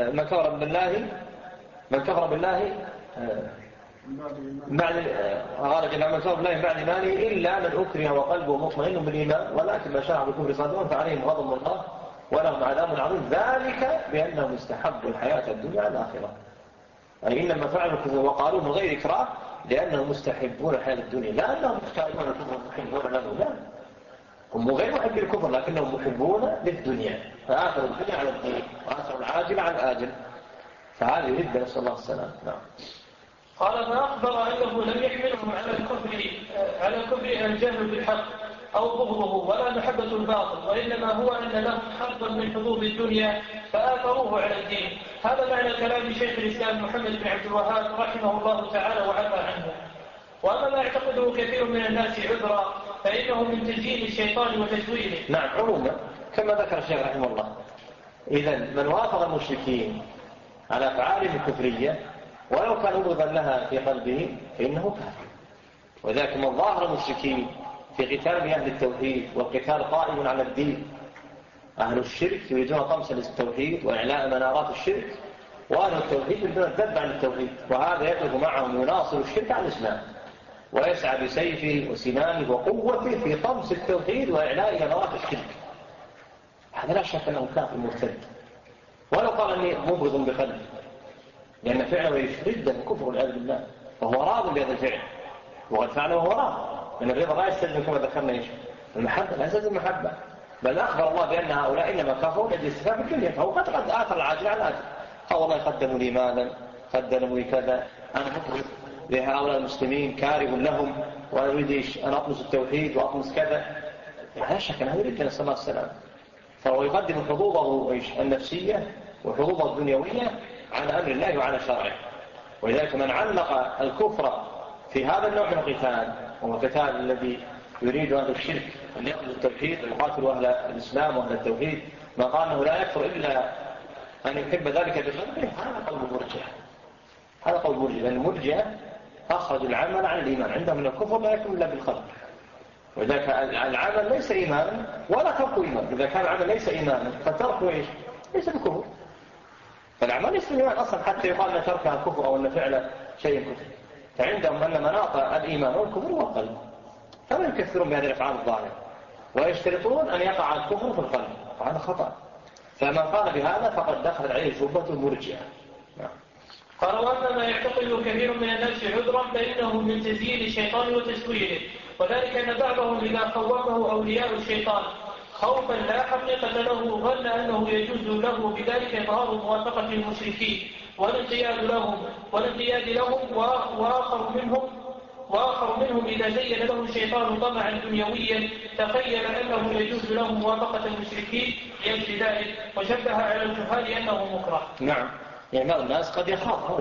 قال جل وعلا من كفر بالله من بعد ماله إلا من أكره وقلبه مطمئن بالإيمان ولكن ما شرع بالكفر صادرون فعليهم غضب الله ولهم عذاب عظيم ذلك بأنهم استحبوا الحياة الدنيا على الآخرة. أي إنما فعلوا الكفر وقالوا من غير إكراه لأنهم مستحبون الحياة الدنيا، لا أنهم مختارون الكفر محبون له، لا، هم غير محبي الكفر لكنهم محبون للدنيا، فآخر الدنيا على الدين وآخر العاجل على الآجل، فهذا يريد نسأل الله السلام. نعم. قال فأخبر أنه لم يحملهم على الكفر الجهل بالحق أو بغضه ولا محبة الباطل، وإنما هو أن لهم حظا من حظوظ الدنيا فآثروه على الدين. هذا معنى كلام شيخ الإسلام محمد بن عبد الوهاب رحمه الله تعالى وعفى عنه. وأما ما يعتقده كثير من الناس عذرا فإنه من تزيين الشيطان وتزويره. نعم، عموما كما ذكر الشيخ رحمه الله، إذا من وافق المشركين على أفعالهم الكفرية ولو كان مبغضا لها في قلبه فإنه كافر. وذلك من ظاهر المشركين في قتال أهل التوحيد، والقتال قائم على الدين. أهل الشرك يريدون طمس التوحيد وإعلاء منارات الشرك، وأهل التوحيد بدون الذب عن التوحيد، وهذا يقف معهم يناصر الشرك على الإسلام ويسعى بسيفه وسنانه وقوته في طمس التوحيد وإعلاء ثمرات الشرك. هذا لا شك أنه كافر مرتد، ولو قال أني مبغض بقلبي، لأن فعله يشرد الكفر والعياذ بالله، وهو راض بهذا الفعل وقد فعله وهو راض، لأن الرضا لا يستلزم كما ذكرنا ايش؟ المحبة، لا يستلزم المحبة، بل أخبر الله بأن هؤلاء إنما كفروا لاستفهام الدنيا، فهو قد آثر العاجل على الآجل. قال والله قدموا لي مالا، قدموا لي كذا، أنا مبغض لهؤلاء المسلمين، كاره لهم، وأريد أن أطمس التوحيد وأطمس كذا. لا شك أن هذا يريد نسأل الله السلام، فهو يقدم حظوظه النفسية وحظوظه الدنيوية على أمر الله وعلى شرعه. ولذلك من علق الكفر في هذا النوع من القتال، وهو القتال الذي يريد أهل الشرك أن يقتلوا التوحيد ويقاتلوا أهل الإسلام وأهل التوحيد، ما قال أنه لا يكفر إلا أن يحب ذلك بقلبه، هذا قول المرجئة. هذا قول المرجئة، لأن المرجئة أخرج العمل عن الإيمان، عندهم من الكفر لا يكون إلا بالقلب. وذلك العمل ليس إيمانا ولا ترك إيمان، إذا كان العمل ليس إيمانا فتركه إيش؟ ليس بكفر. فالعمل ليس إيمان أصلا حتى يقال أن تركها كفر أو أن فعل شيء كفر. فعندهم أن مناط الإيمان والكفر هو القلب، فلا يكثرون بهذه الأفعال الظاهرة، ويشترطون أن يقع الكفر في القلب، وهذا خطأ. فمن قال بهذا فقد دخلت عليه شبهة المرجئة. قال وأما ما يعتقد كثير من الناس عذرا فإنه من تزيين الشيطان وتسويره، وذلك أن بعضهم إذا خوفه أولياء الشيطان خوفا لا حقيقة له ظن أنه يجوز له بذلك إظهار موافقة المشركين والانقياد لهم وآخر منهم إذا زين له الشيطان طمعا دنيويا تخيل أنه يجوز له موافقة المشركين يجري ذلك، وشبه على الجهال أنه مكره. نعم، يعني بعض الناس قد يخاف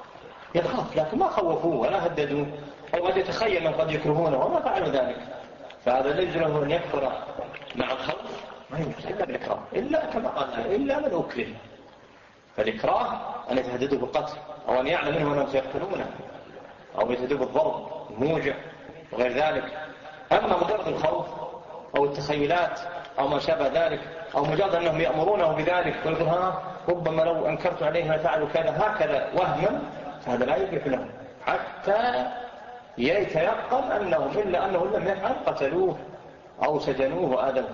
لكن ما خوفوه ولا هددوه، أو قد يتخيل من قد يكرهونه وما فعلوا ذلك، فهذا ليس له أن يكفر مع الخوف، ما يمكن إلا بالإكراه، إلا كما قال إلا من أكره. فالإكراه أن يتهددوا بالقتل، أو أن يعلم منهم أنهم سيقتلونه، أو يتهددوا بالضرب الموجع وغير ذلك. أما مجرد الخوف أو التخيلات أو ما شابه ذلك، أو مجرد أنهم يأمرونه بذلك ويقول ربما لو أنكرت عليه لفعلوا كذا هكذا وهما، هذا لا يبيح لهم حتى يتيقن أنهم إلا أنه لم يفعل قتلوه أو سجنوه وآذوه.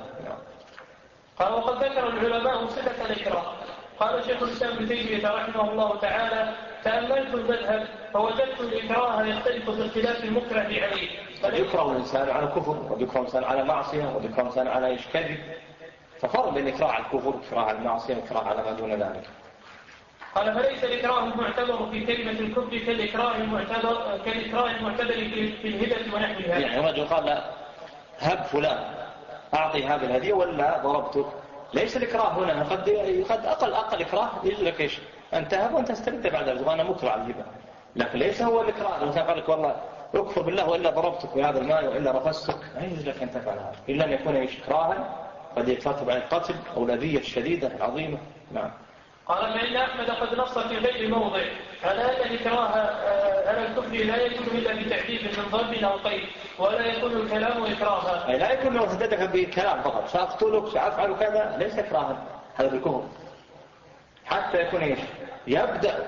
قال وقد ذكر العلماء صفة الإكراه. قال شيخ الإسلام ابن تيمية رحمه الله تعالى تأملت المذهب فوجدت الإكراه يختلف في اختلاف المكره عليه. قد يكره الإنسان على كفر، قد يكره الإنسان على معصية، قد يكره الإنسان على كذب، ففرق بين الإكراه على الكفر والإكراه على المعصية والإكراه على ما دون ذلك. قال فليس الإكراه المعتبر في كلمة الكفر كالإكراه المعتبر في الهبة ونحوها. يعني رجل قال لا هب فلان أعطي هذه الهدية ولا ضربتك، ليس الإكراه هنا، قد أقل إكراه يجب لك إيش أن تهب وأن تسترد بعد ذلك، وأنا مكره على الهبة، لكن ليس هو الإكراه. لو قال لك والله اكفر بالله وإلا ضربتك بهذا المال وإلا رفستك، لا يجوز لك أن تفعل هذا إلا أن يكون إيش إكراها قد يترتب على القتل أو الأذية الشديدة العظيمة. نعم. قال فإن أحمد قد نص في غير موضع على أن الإكراه على الكفر لا يكون إلا بتعذيب من ضرب أو قيد، ولا يكون الكلام إكراها، أي لا يكون لو هددك بالكلام فقط سأقتلك سأفعل كذا، ليس إكراها، هذا بالكفر. حتى يكون إيش يبدأ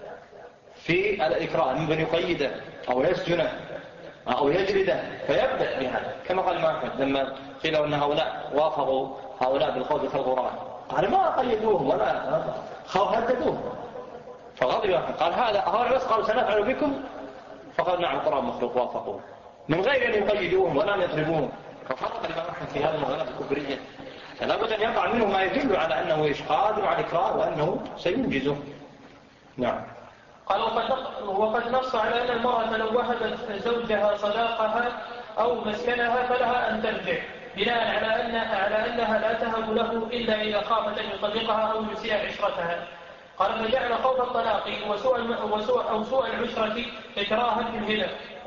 في الإكراه من يقيده أو يسجنه أو يجلده، فيبدأ بهذا كما قال أحمد لما قيل أن هؤلاء وافقوا هؤلاء بالخوض في القرآن، قال ما قيدوهم ولا هددوهم، فغضب أحمد قال هؤلاء بس قالوا سنفعل بكم، فقال نعم القرآن مخلوق وافقوا من غير أن يقيدوهم ولا أن يضربوهم. ففرق الإمام أحمد في هذه المغالبة الكفرية، فلا بد أن يقع منه ما يدل على أنه قادر على الإكراه وأنه سينجزه. نعم. قال وقد نص على أن المرأة لو وهبت زوجها صداقها أو مسكنها فلها أن ترجع، بناء على أنها لا تهب له إلا إذا خافت أن يطلقها أو يسيء عشرتها. قال فجعل خوف الطلاق وسوء العشرة إكراها في الهبة.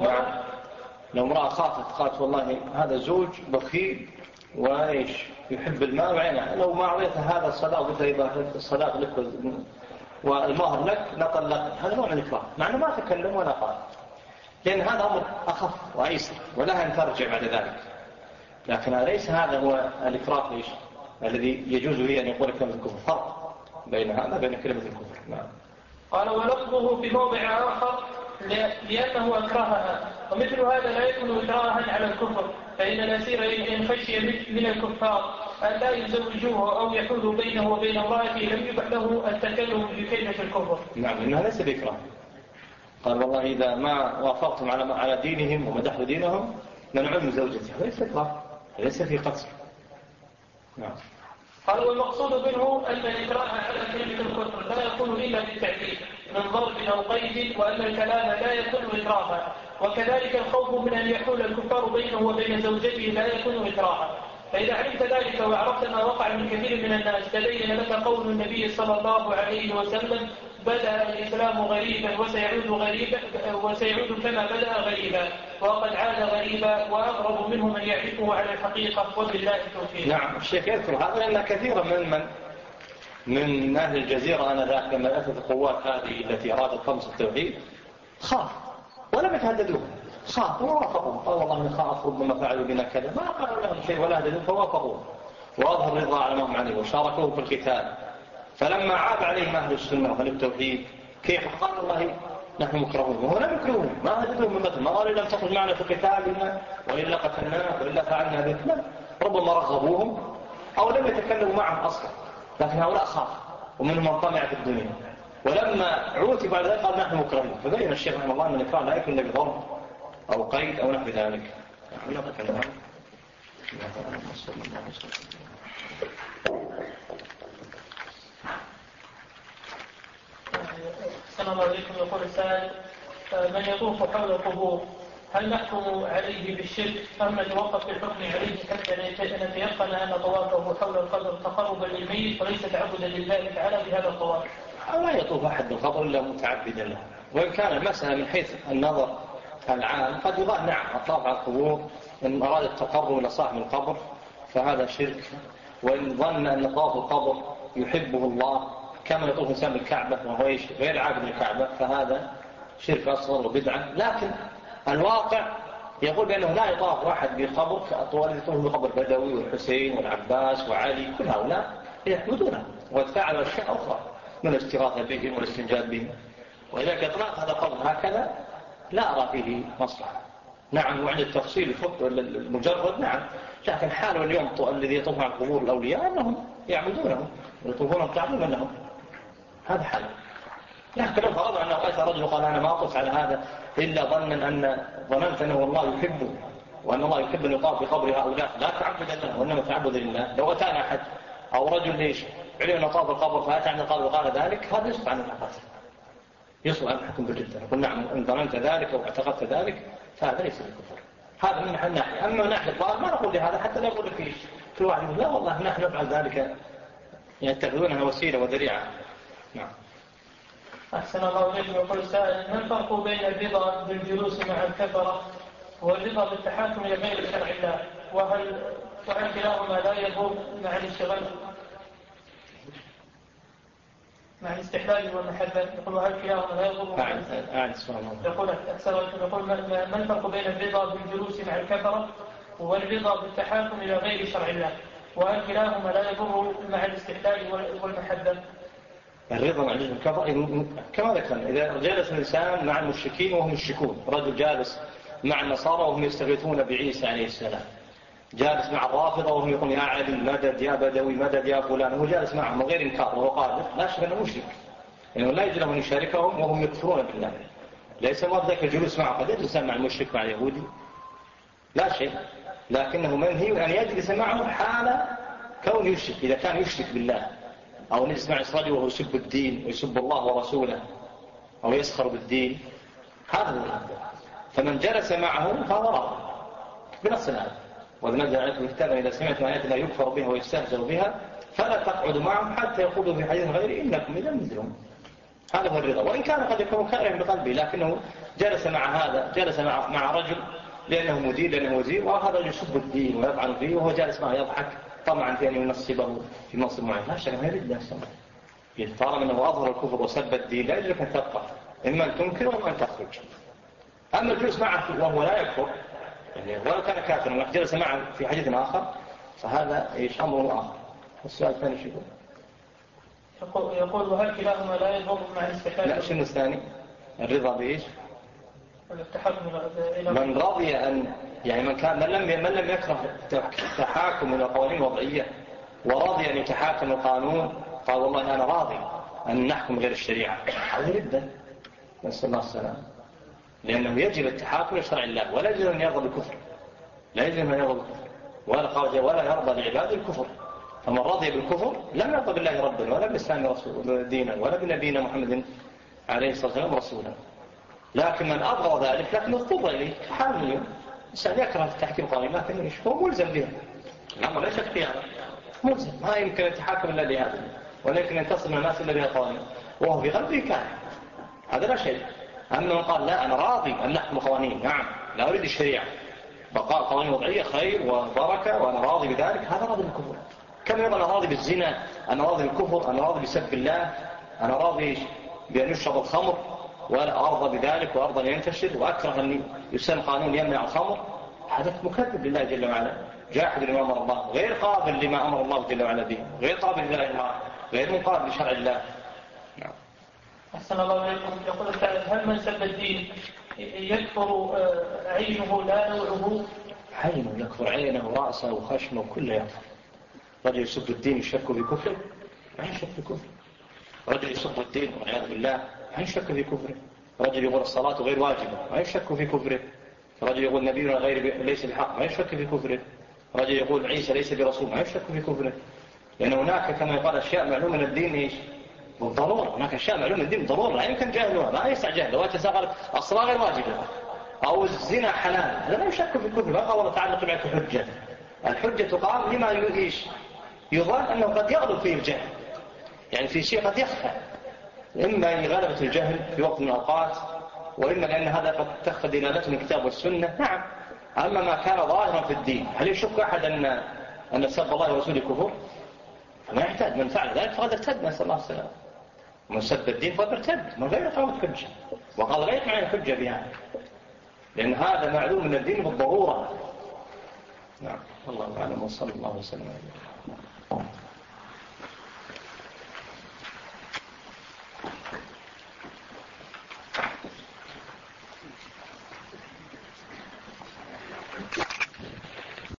لو امرأة قالت والله هذا زوج بخيل وإيش يحب المال وعينه، لو ما أعطيتها هذا الصداق قلت إذا الصداق لك والمهر لك نطلق، هذا نوع من الإكراه، مع أنه ما تكلم ولا قال، لأن هذا أمر أخف وأيسر ولها أن ترجع بعد ذلك. لكن ليس هذا هو الإكراه الذي يجوز لي أن يقول كلمة الكفر، فرق بين هذا وبين كلمة الكفر. نعم. قال ولفظه في موضع آخر لأنه أكرهها، ومثل هذا لا يكون إكراها على الكفر، فإن الأسير إن خشي من الكفار أن لا يزوجوه أو يحول بينه وبين امرأته لم يبح له التكلم بكلمة الكفر. نعم، إنها ليس بإكراه. قال والله إذا ما وافقتم على دينهم ومدحوا دينهم منعوا من زوجته، ليس إكراه، ليس في قتل. نعم. قال والمقصود منه أن الإكراه على كلمة الكفر لا يكون إلا بالتعديل من ضرب أو قيد، وأن الكلام لا يكون إكراها، وكذلك الخوف من أن يحول الكفار بينه وبين زوجته لا يكون إكراها. فإذا علمت ذلك وعرفت ما وقع من كثير من الناس تبين لك قول النبي صلى الله عليه وسلم بدأ الإسلام غريبا وسيعود كما بدأ غريبا، وقد عاد غريبا، وأغرب منه من يعرفه على الحقيقة، وبالله التوفيق. نعم، الشيخ يذكر هذا لأن كثيرا من أهل الجزيرة آنذاك لما أتت القوات هذه التي أرادت خمس التوحيد خاف ولم يتهددوه، خافوا ووافقوا، قال والله نخاف ربما فعلوا بنا كذا، ما قالوا لهم شيء ولا هددوا فوافقوا، وأظهر الرضا على ما هم عليه وشاركوه في القتال. فلما عاب عليهم أهل السنة وأهل التوحيد كيف قال والله نحن مكرهون، وهو لم يكرهون، ما هددوهم من مثل، ما قالوا لم تخرج معنا في قتالنا وإلا قتلناك وإلا فعلنا بك، لا، ربما رغبوهم أو لم يتكلموا معهم أصلا، لكن هؤلاء خاف ومنهم من طمع في الدنيا، ولما عوتب على ذلك قال نحن مكرهون. فبين الشيخ رحمه الله أن الإكراه لا يكون إلا بضرب أو قيد أو نحو ذلك. السلام عليكم. يقول السائل من يطوف حول القبور هل نحكم عليه بالشرك أم نتوقف بالحكم عليه حتى نتيقن أن طوافه حول القبر تقربا للميت وليس تعبدا لله تعالى بهذا الطواف؟ لا يطوف أحد بالقبر إلا متعبدا له، وإن كان المسألة من حيث النظر العام قد يقال نعم الطواف على القبور إن أراد التقرب إلى صاحب القبر فهذا شرك، وإن ظن أن طواف القبر يحبه الله كما يطوف إنسان بالكعبة وهو غير عابد للكعبة فهذا شرك أصغر وبدعة. لكن الواقع يقول بأنه لا يطاف واحد بقبر كأطوال يطوف بقبر بدوي والحسين والعباس وعلي، كل هؤلاء يحمدونه ويتفاعلوا أشياء أخرى من الاستغاثة بهم والاستنجاد بهم، ولذلك إطلاق هذا القبر هكذا لا أرى فيه مصلحة. نعم وعند التفصيل الفقه المجرد نعم، لكن حاله اليوم الذي يطوف على قبور الأولياء أنهم يعبدونهم ويطوفونهم تعظيما لهم، هذا حاله. لكن لو فرضنا أنه أتى رجل وقال أنا ما أطوف على هذا إلا ظننت أنه الله يحبه وأن الله يحب أن يطاف بقبر هؤلاء لا تعبد له وإنما تعبد لله، لو أتانا أحد أو رجل ليش علم أن طاف القبر فأتى عند القبر وقال ذلك هذا يصبح عن الحقيقة، يصبح عن الحكم بالردة. نقول نعم إن ظننت ذلك أو اعتقدت ذلك فهذا ليس بالكفر، هذا من الناحية. أما ناحية الظاهر ما نقول لهذا حتى لا يقول لك كل واحد يقول لا والله نحن نفعل ذلك، يتخذونها وسيلة وذريعة. نعم. أحسن الله إليكم. يقول السائل ما الفرق بين الرضا بالجلوس مع الكفرة والرضا بالتحاكم إلى غير شرع الله، وهل كلاهما لا يضر مع الاشتغال مع الاستحلال والمحبة؟ يقول هل كلاهما لا يضر مع يقول ما الفرق بين الرضا بالجلوس مع الكفرة والرضا بالتحاكم إلى غير شرع الله، وهل كلاهما لا يضر مع الاستحلال والمحبة؟ الرضا مع الكفر كما ذكرنا إذا جلس الإنسان مع المشركين وهم يشركون، رجل جالس مع النصارى وهم يستغيثون بعيسى عليه السلام، جالس مع الرافضة وهم يقولون يا علي مدد يا بدوي مدد يا فلان، هو جالس معهم غير إنكار وهو قادر، لا شك أنه مشرك، يعني لا يجوز له أن يشاركهم وهم يكفرون بالله. ليس مرض ذلك الجلوس معه، قد يجلس مع المشرك مع اليهودي لا شيء، لكنه منهي أن يجلس معه حال كون يشرك، إذا كان يشرك بالله أو نجلس مع إسرائيل وهو يسب الدين ويسب الله ورسوله أو يسخر بالدين، هذا هو الأمر. فمن جلس معه فهو راض بنص الآية وإذ نزل عليكم الكتاب إذا سمعتم آيات لا يكفر بها ويستهزأ بها فلا تقعدوا معهم حتى يخوضوا في حديث غيره إنكم إذا مثلهم. هذا هو الرضا، وإن كان قد يكون كائنا بقلبه لكنه جلس مع هذا، جلس مع رجل لأنه مدير لأنه وزير، وهذا يسب الدين ويطعن فيه وهو جالس معه يضحك طمعا في أن ينصبه في منصب معين، لا شك أنه يرد نفسه. طالما أنه أظهر الكفر وسب الدين لا يجب أن تبقى، إما أن تنكر وإما أن تخرج. أما الجلوس معه وهو لا يكفر يعني ولو كان كافرا ولكن جلس معه في حديث آخر فهذا أمر آخر. السؤال الثاني شو يقول؟ يقول وهل كلاهما لا يضر مع الاستحلال؟ لا، شنو الثاني؟ الرضا بإيش؟ من رضي أن يعني من لم يكره التحاكم إلى القوانين الوضعية ورضي أن يتحاكم القانون، قال والله أنا راضي أن نحكم غير الشريعة، هذا ردة، نسأل الله السلامة. لأنه يجب التحاكم لشرع الله، ولا يجب أن يرضى بالكفر، لا يجب أن يرضى بالكفر، ولا يرضى لعباده الكفر. فمن رضي بالكفر لم يرضى بالله ربا، ولا بالإسلام رسول دينا، ولا بنبينا محمد عليه الصلاة والسلام رسولا. لكن من أبغض ذلك لكنه اضطر إليه حاليا، الإنسان يكره التحكيم القانوني لكن هو ملزم بها، الأمر ليس اختيارا، ملزم، ما يمكن التحاكم إلا لهذا، ولا يمكن أن تصل الناس إلا بها قوانين، وهو في قلبه كان هذا لا شيء. أما من قال لا أنا راضي أن نحكم قوانين، نعم لا أريد الشريعة، بقاء قوانين وضعية خير وبركة وأنا راضي بذلك، هذا راضي بالكفر. كم يقول أنا راضي بالزنا، أنا راضي بالكفر، أنا راضي بسب الله، أنا راضي بأن يشرب الخمر ولا أرضى بذلك وأرضى أن ينتشر، وأكره أن يسن قانون يمنع الخمر، هذا مكذب لله جل وعلا، جاحد لما أمر الله، غير قابل لما أمر الله جل وعلا به، غير قابل لله، غير مقابل لشرع الله. نعم. أحسن الله عليكم. يقول الثالث هل من سب الدين يكفر عينه لا نوعه؟ عينه يكفر، عينه ورأسه وخشمه كله يكفر. رجل يسب الدين يشك في كفره، ما يشك في كفره. رجل يسب الدين والعياذ بالله ما يشك في كفره. رجل يقول الصلاة غير واجبة ما يشك في كفره. رجل يقول نبينا غير ليس الحق ما يشك في كفره. رجل يقول عيسى ليس برسول ما يشك في كفره. لأن هناك كما يقال أشياء معلومة من الدين إيش؟ بالضرورة. هناك أشياء معلومة من الدين بالضرورة لا يمكن جهلها، ما يسع جهلها، وتساقل الصلاة غير واجبة أو الزنا حلال، هذا لا يشك في كفره. ما قال تعالى طبعة حجة، الحجة تقام لما يؤيش يظن أنه قد يغلب فيه الجهل، يعني في شيء قد يخفى، إما غلبة الجهل في وقت من الأوقات، وإما لأن هذا قد تخفى دلالته من الكتاب والسنة. نعم. أما ما كان ظاهرا في الدين، هل يشك أحد أن سب الله ورسوله كفر؟ ما يحتاج. من فعل ذلك فقد ارتد، نسأل الله السلامة. من سب الدين فقد ارتد من غير قوة حجة، وقال لا يقنع الحجة بها، لأن هذا معلوم من الدين بالضرورة. نعم. الله أعلم، وصلى الله وسلم عليه.